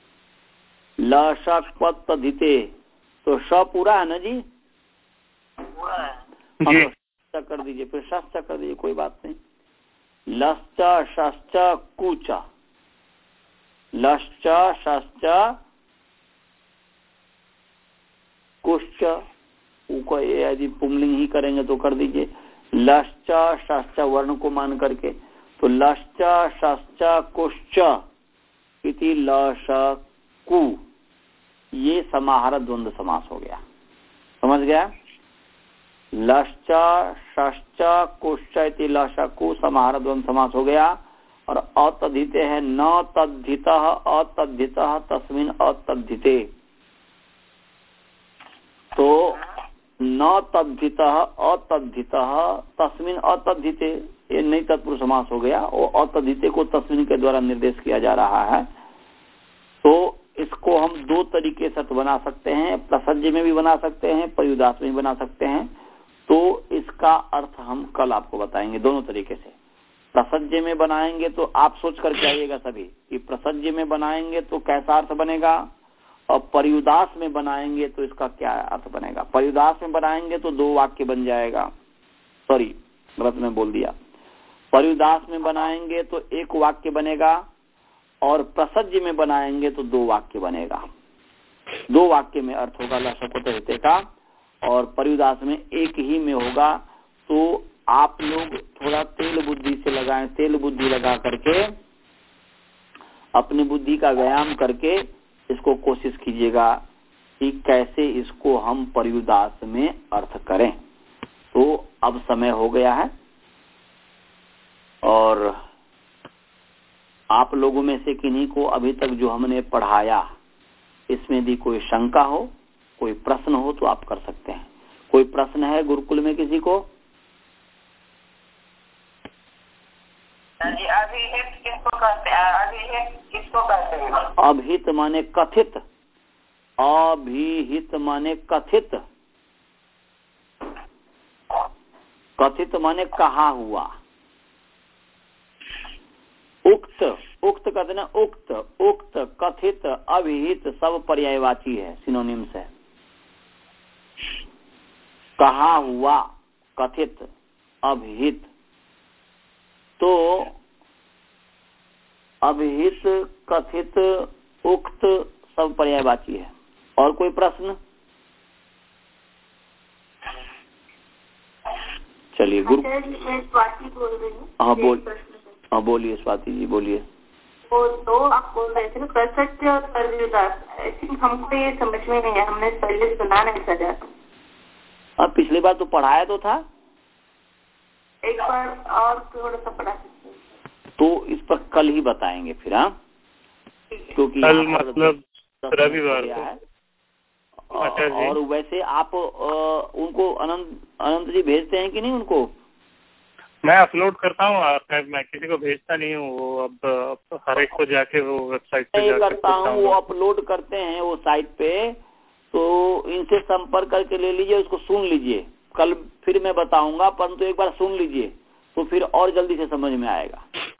S1: लशक्वत्तधिते, तो श पूरा है ना जी?
S2: पूरा है
S3: जी।
S1: तो कर दीजिए, फिर शश्च कर दीजिए, कोई बात नहीं। लश्च शश्च कुच, लश्च शश्च कुश्च, को यदि पुंलिंग ही करेंगे तो कर दीजिए लश्च शश्च वर्ण को मान करके, तो लश्च शश्च कुश्च इति लशकु, ये समाहार द्वंद्व समास हो गया। समझ गया? लश्च शश्च कुश्च इति लशकु समाहार द्वंद्व समास हो गया। और अतद्धिते है न तद्धितः अतद्धितः तस्मिन् अतद्धिते, तो न तद्धितः अतद्धितः तस्मिन् अतद्धिते, ये नहीं तत्पुरुष समास हो गया। वो अतद्धिते को तस्मिन् के द्वारा निर्देश किया जा रहा है। तो इसको हम दो तरीके से बना सकते हैं, प्रसज्य में भी बना सकते हैं, पर्युदास में भी बना सकते हैं। तो इसका अर्थ हम कल आपको बताएंगे दोनों तरीके से। प्रसज्य में बनाएंगे तो आप सोच करके आइएगा सभी कि प्रसज्य में बनाएंगे तो कैसा अर्थ बनेगा, और पर्युदास में बनाएंगे तो इसका क्या अर्थ बनेगा। पर्युदास में बनाएंगे तो दो वाक्य बन जाएगा, सॉरी गलत में बोल दिया। पर्युदास में बनाएंगे तो एक वाक्य बनेगा, और प्रसज्य में बनाएंगे तो दो वाक्य बनेगा। दो वाक्य में अर्थ होगा लशकुत्तधिते का, और पर्युदास में एक ही में होगा। तो आप लोग थोड़ा तेल बुद्धि से लगाएं, तेल बुद्धि लगा करके अपनी बुद्धि का व्यायाम करके इसको कोशिश कीजिएगा कि कैसे इसको हम पर्युदास में अर्थ करें। तो अब समय हो गया है, और आप लोगों में से किन्हीं को अभी तक जो हमने पढ़ाया इसमें भी कोई शंका हो, कोई प्रश्न हो तो आप कर सकते हैं। कोई प्रश्न है गुरुकुल में किसी को?
S2: जी अभिहित किसको कहते हैं? अभिहित किसको कहते हैं?
S1: अभिहित माने कथित, अभिहित माने कथित, कथित माने कहा हुआ। उक्त, उक्त कहते ना, उक्त, उक्त, कथित, अभिहित सब पर्यायवाची है, सिनोनिम्स है। कहा हुआ, कथित, अभिहित, तो अभिहित, कथित, उक्त सब पर्यायवाची है। और कोई प्रश्न? चलिए गुरु।
S4: स्वाति बोल रही हूँ।
S1: हाँ बोल, हाँ बोलिए स्वाति जी, बोलिए।
S4: वो तो आप बोल रहे थे ना प्रसत्य और सर्वदास, हमको ये समझ में नहीं है, हमने पहले सुना नहीं सजा।
S1: अब पिछली बार तो पढ़ाया तो था,
S4: एक बार और थोड़ा सा पढ़ा
S1: तो इस पर कल ही बताएंगे फिर। हाँ क्योंकि
S3: कल मतलब रविवार
S1: है। और वैसे आप आ, उनको अनंत अनंत जी भेजते हैं कि नहीं उनको?
S3: मैं अपलोड करता हूँ आर्काइव, मैं किसी को भेजता नहीं हूँ। वो अब हर एक को जाके वो वेबसाइट पे
S1: जाके करता हूँ, वो अपलोड करते हैं वो साइट पे, तो इनसे संपर्क करके ले लीजिए, उसको सुन लीजिए। कल फिर मैं बताऊंगा, परंतु एक बार सुन लीजिए तो फिर और जल्दी से समझ में आएगा।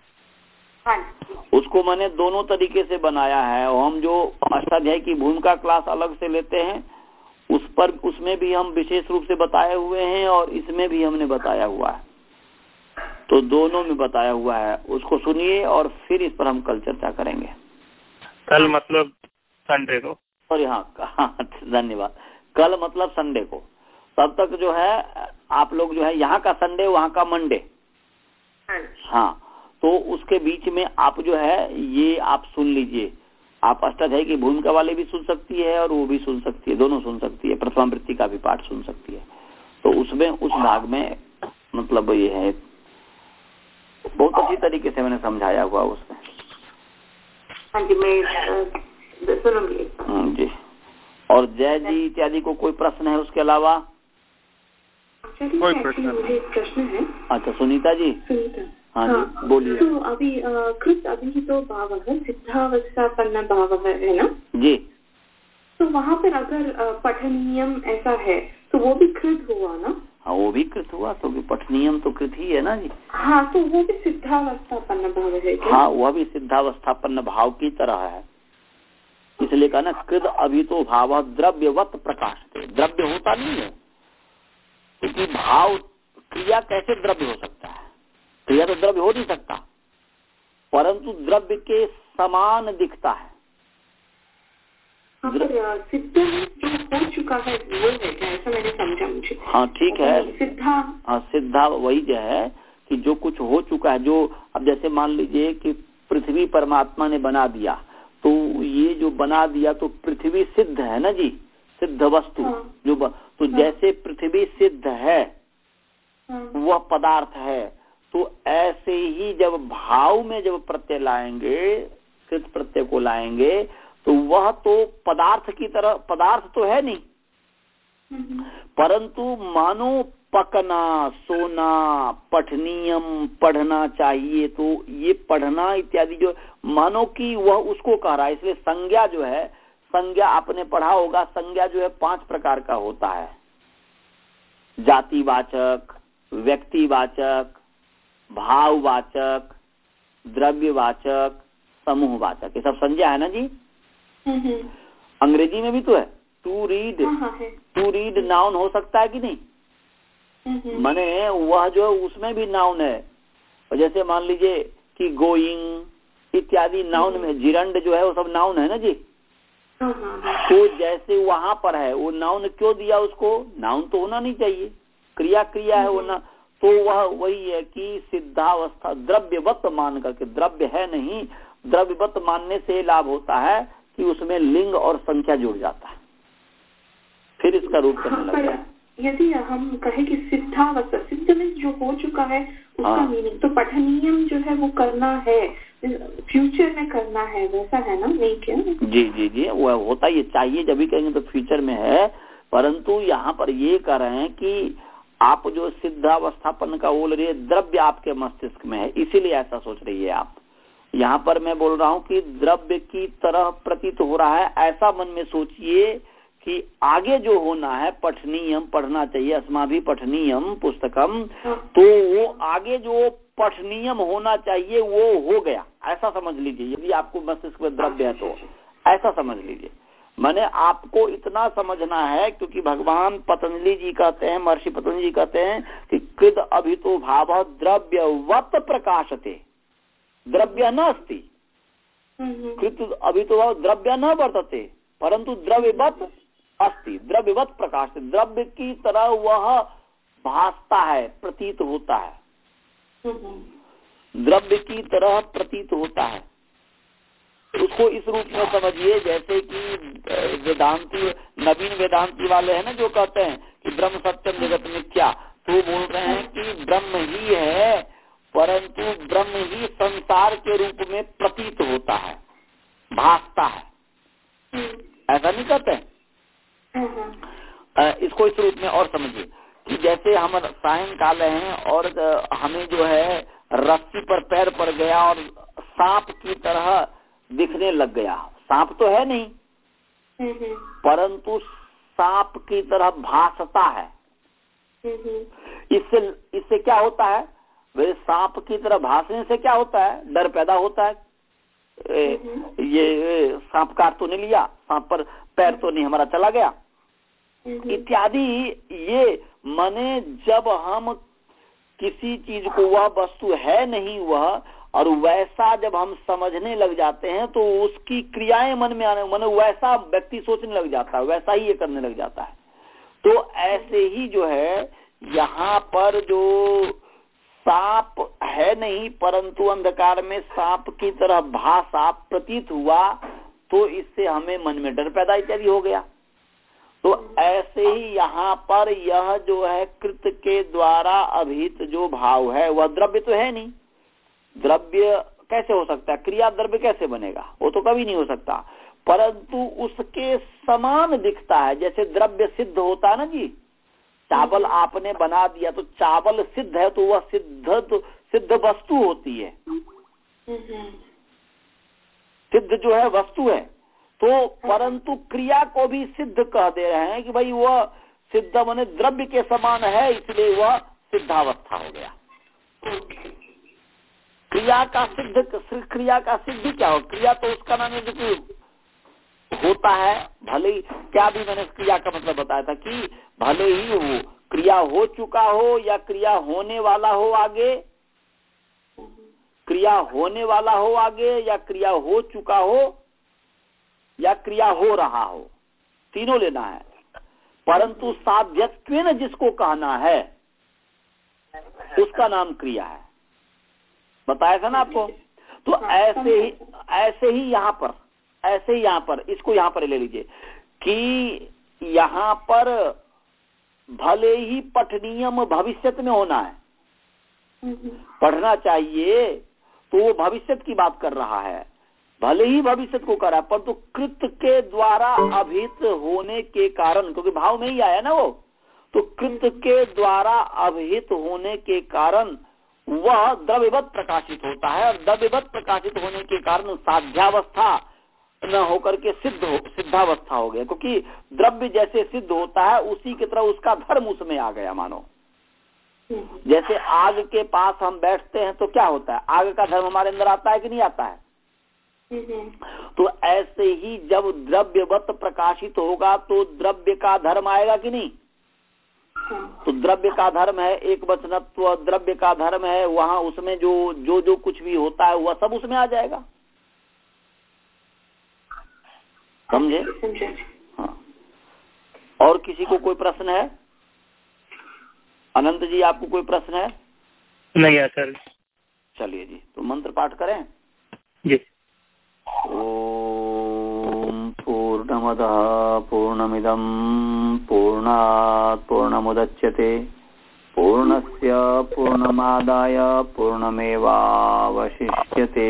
S1: उसको मैंने दोनों तरीके से बनाया है। हम जो अष्टाध्यायी की भूमिका क्लास अलग से लेते हैं, उस पर उसमें भी हम विशेष रूप से बताए हुए हैं और इसमें भी हमने बताया हुआ है, तो दोनों में बताया हुआ है। उसको सुनिए और फिर इस पर हम कल चर्चा करेंगे।
S3: कल मतलब संडे को?
S1: सॉरी, हाँ धन्यवाद। कल मतलब संडे को। तब तक जो है आप लोग जो है यहाँ का संडे, वहाँ का मंडे। हाँ, तो उसके बीच में आप जो है ये आप सुन लीजिए। आप अष्टाध्यायी की भूमिका वाले भी सुन सकती है और वो भी सुन सकती है, दोनों सुन सकती है। प्रथमावृत्ति का भी पाठ सुन सकती है। तो उसमें उस भाग में मतलब ये है, बहुत अच्छी तरीके से मैंने समझाया हुआ उसमें।
S4: हाँ जी, मैं सुनूंगी
S1: जी। और जय जी इत्यादि को कोई प्रश्न है उसके अलावा?
S4: कोई प्रश्न? मुझे एक प्रश्न है।
S1: अच्छा सुनीता जी।
S4: सुनीता,
S1: हाँ, हाँ जी बोलिए।
S4: तो अभी कृत अभी तो भाव है, सिद्धावस्थापन्न भाव है ना
S1: जी।
S4: तो वहाँ पर अगर पठनीयम ऐसा है तो वो भी कृत हुआ ना?
S1: हाँ वो भी कृत हुआ, तो भी पठनीयम तो कृत ही है ना जी।
S4: हाँ, तो वो भी सिद्धावस्थापन्न भाव है क्या?
S1: हाँ वह भी सिद्धावस्थापन्न भाव की तरह है, इसलिए कहा ना कृत अभी तो भाव द्रव्यवत प्रकाश, द्रव्य होता नहीं है, क्योंकि भाव क्रिया कैसे द्रव्य हो सकता है? क्रिया तो द्रव्य हो नहीं सकता, परंतु द्रव्य के समान दिखता है।
S4: सिद्ध जो हो चुका है वो है क्या? ऐसा मैंने समझा मुझे।
S1: हाँ ठीक है,
S4: सिद्धा।
S1: हाँ सिद्धा वही जो है कि जो कुछ हो चुका है, जो अब जैसे मान लीजिए कि पृथ्वी परमात्मा ने बना दिया, तो ये जो बना दिया तो पृथ्वी सिद्ध है ना जी, सिद्ध वस्तु। हाँ। जो ब... तो हाँ। जैसे पृथ्वी सिद्ध है, हाँ। वह पदार्थ है, तो ऐसे ही जब भाव में जब प्रत्यय लाएंगे, कृत प्रत्यय को लाएंगे, तो वह तो पदार्थ की तरह, पदार्थ तो है नहीं, परंतु मानो पकना, सोना, पठनीयम, पढ़ना चाहिए, तो ये पढ़ना इत्यादि जो मानो कि वह उसको कह रहा है। इसलिए संज्ञा जो है, संज्ञा आपने पढ़ा होगा, संज्ञा जो है पांच प्रकार का होता है। जातिवाचक, व्यक्तिवाचक, भाववाचक, द्रव्यवाचक, समूहवाचक, ये सब संज्ञा है ना जी। अंग्रेजी में भी तो है, to read, to read noun हो सकता है कि नहीं? माने वह जो उसमें भी नाउन है, और जैसे मान लीजिए कि गोइंग इत्यादि नाउन में, जिरंड जो है वो सब नाउन है ना जी। तो जैसे वहां पर है, वो नाउन क्यों दिया उसको? नाउन तो होना नहीं चाहिए, क्रिया क्रिया है वो ना। तो वह वही है कि सिद्धावस्था द्रव्यवत मान करके, द्रव्य है नहीं, द्रव्यवत मानने से लाभ होता है कि उसमें लिंग और संख्या जुड़ जाता है, फिर इसका रूप करने लगता है।
S4: यदि हम कहें कि सिद्धावस्था, सिद्ध में जो हो चुका है उसका हाँ। मीनिंग तो पठनीयम जो है वो करना है, फ्यूचर में करना है, वैसा है ना, नहीं क्या?
S1: जी जी जी, वो होता ये चाहिए, जब भी कहेंगे तो फ्यूचर में है, परंतु यहाँ पर ये कह रहे हैं कि आप जो सिद्धावस्थापन का बोल रही है द्रव्य आपके मस्तिष्क में है, इसीलिए ऐसा सोच रही है आप। यहाँ पर मैं बोल रहा हूँ कि द्रव्य की तरह प्रतीत हो रहा है, ऐसा मन में सोचिए कि आगे जो होना है पठनीयम, पढ़ना चाहिए, अस्माभि पठनीयम पुस्तकम, तो वो आगे जो पठनीयम होना चाहिए वो हो गया, ऐसा समझ लीजिए। यदि आपको मस्तिष्क में द्रव्य है तो ऐसा समझ लीजिए। मैंने आपको इतना समझना है क्योंकि भगवान पतंजलि जी कहते हैं, महर्षि पतंजलि जी कहते हैं कि कृद अभितो भाव द्रव्यवत प्रकाशते, द्रव्य न अस्ति, कृत अभितो भाव द्रव्य न वर्तते परंतु द्रव्यवत अस्ति, द्रव्यवत प्रकाश, द्रव्य की तरह वह भासता है, प्रतीत होता है, द्रव्य की तरह प्रतीत होता है। उसको इस रूप में समझिए जैसे कि वेदांती, नवीन वेदांती वाले हैं ना, जो कहते हैं कि ब्रह्म सत्यम जगत मिथ्या, तो बोल रहे हैं कि ब्रह्म ही है परंतु ब्रह्म ही संसार के रूप में प्रतीत होता है, भासता है, ऐसा नहीं कहते हैं। इसको इस रूप में और समझिए कि जैसे हम सायंकाल हैं और हमें जो है रस्सी पर पैर पड़ गया और सांप की तरह दिखने लग गया, सांप तो है नहीं परंतु सांप की तरह भासता है। इससे इससे क्या होता है, वे सांप की तरह भासने से क्या होता है, डर पैदा होता है। ए, ये सांप काट तो नहीं लिया, सांप पर पैर तो नहीं हमारा चला गया इत्यादि। ये माने जब हम किसी चीज को वह वस्तु है नहीं वह, और वैसा जब हम समझने लग जाते हैं तो उसकी क्रियाएं मन में आने, माने वैसा व्यक्ति सोचने लग जाता है, वैसा ही ये करने लग जाता है। तो ऐसे ही जो है यहाँ पर जो सांप है नहीं परंतु अंधकार में सांप की तरह भासा प्रतीत हुआ, तो इससे हमें मन में डर पैदा इत्यादि हो गया। तो ऐसे ही यहाँ पर यह जो है कृत के द्वारा अभिहित जो भाव है वह द्रव्य तो है नहीं, द्रव्य कैसे हो सकता है, क्रिया द्रव्य कैसे बनेगा, वो तो कभी नहीं हो सकता, परंतु उसके समान दिखता है। जैसे द्रव्य सिद्ध होता है ना जी, चावल आपने बना दिया तो चावल सिद्ध है, तो वह सिद्ध तो सिद्ध वस्तु होती है, सिद्ध जो है वस्तु है। तो परंतु क्रिया को भी सिद्ध कह दे रहे हैं कि भाई वह सिद्ध माने द्रव्य के समान है, इसलिए वह सिद्धावस्था हो गया। क्रिया का सिद्ध, क्रिया का सिद्ध क्या हो, क्रिया तो उसका नाम है जो होता है, भले ही क्या भी मैंने क्रिया का मतलब बताया था कि भले ही वो क्रिया हो चुका हो या क्रिया होने वाला हो आगे, क्रिया होने वाला हो आगे या क्रिया हो चुका हो या क्रिया हो रहा हो, तीनों लेना है। परंतु साध्यत्वेन जिसको कहना है उसका नाम क्रिया है, बताया था ना आपको। तो ऐसे ही ऐसे ही यहाँ पर ऐसे ही यहाँ पर इसको यहाँ पर ले लीजिए कि यहाँ पर भले ही पठनीयम भविष्य में होना है, पढ़ना चाहिए, तो वो भविष्य की बात कर रहा है, भले ही भविष्य को कर रहा है, परंतु कृत के द्वारा अभिहित होने के कारण, क्योंकि भाव में ही आया ना वो, तो कृत के द्वारा अभिहित होने के कारण वह द्रव्यवत प्रकाशित होता है, और द्रव्यवत प्रकाशित होने के कारण साध्यावस्था न होकर के सिद्ध हो, सिद्धावस्था हो गया। क्योंकि द्रव्य जैसे सिद्ध होता है उसी की तरह उसका धर्म उसमें आ गया। मानो जैसे आग के पास हम बैठते हैं तो क्या होता है, आग का धर्म हमारे अंदर आता है कि नहीं आता है। तो ऐसे ही जब द्रव्यवत प्रकाशित होगा तो द्रव्य का धर्म आएगा कि नहीं। तो द्रव्य का धर्म है एक वचनत्व, द्रव्य का धर्म है, वहां उसमें जो जो जो कुछ भी होता है वह सब उसमें आ जाएगा। समझे? हाँ। और किसी को कोई प्रश्न है? अनंत जी आपको कोई प्रश्न है?
S3: नहीं है सर।
S1: चलिए जी, तो मंत्र पाठ करें
S3: जी।
S1: ओम पूर्णमदः पूर्णमिदं पूर्णात् पूर्णमुदच्यते पूर्णस्य पूर्णमादाय पूर्णमेवावशिष्यते।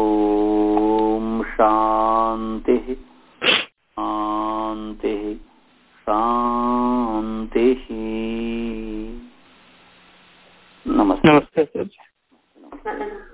S1: ओम शांति शांति शांतिः। नमस्ते।
S3: नमस्ते सर।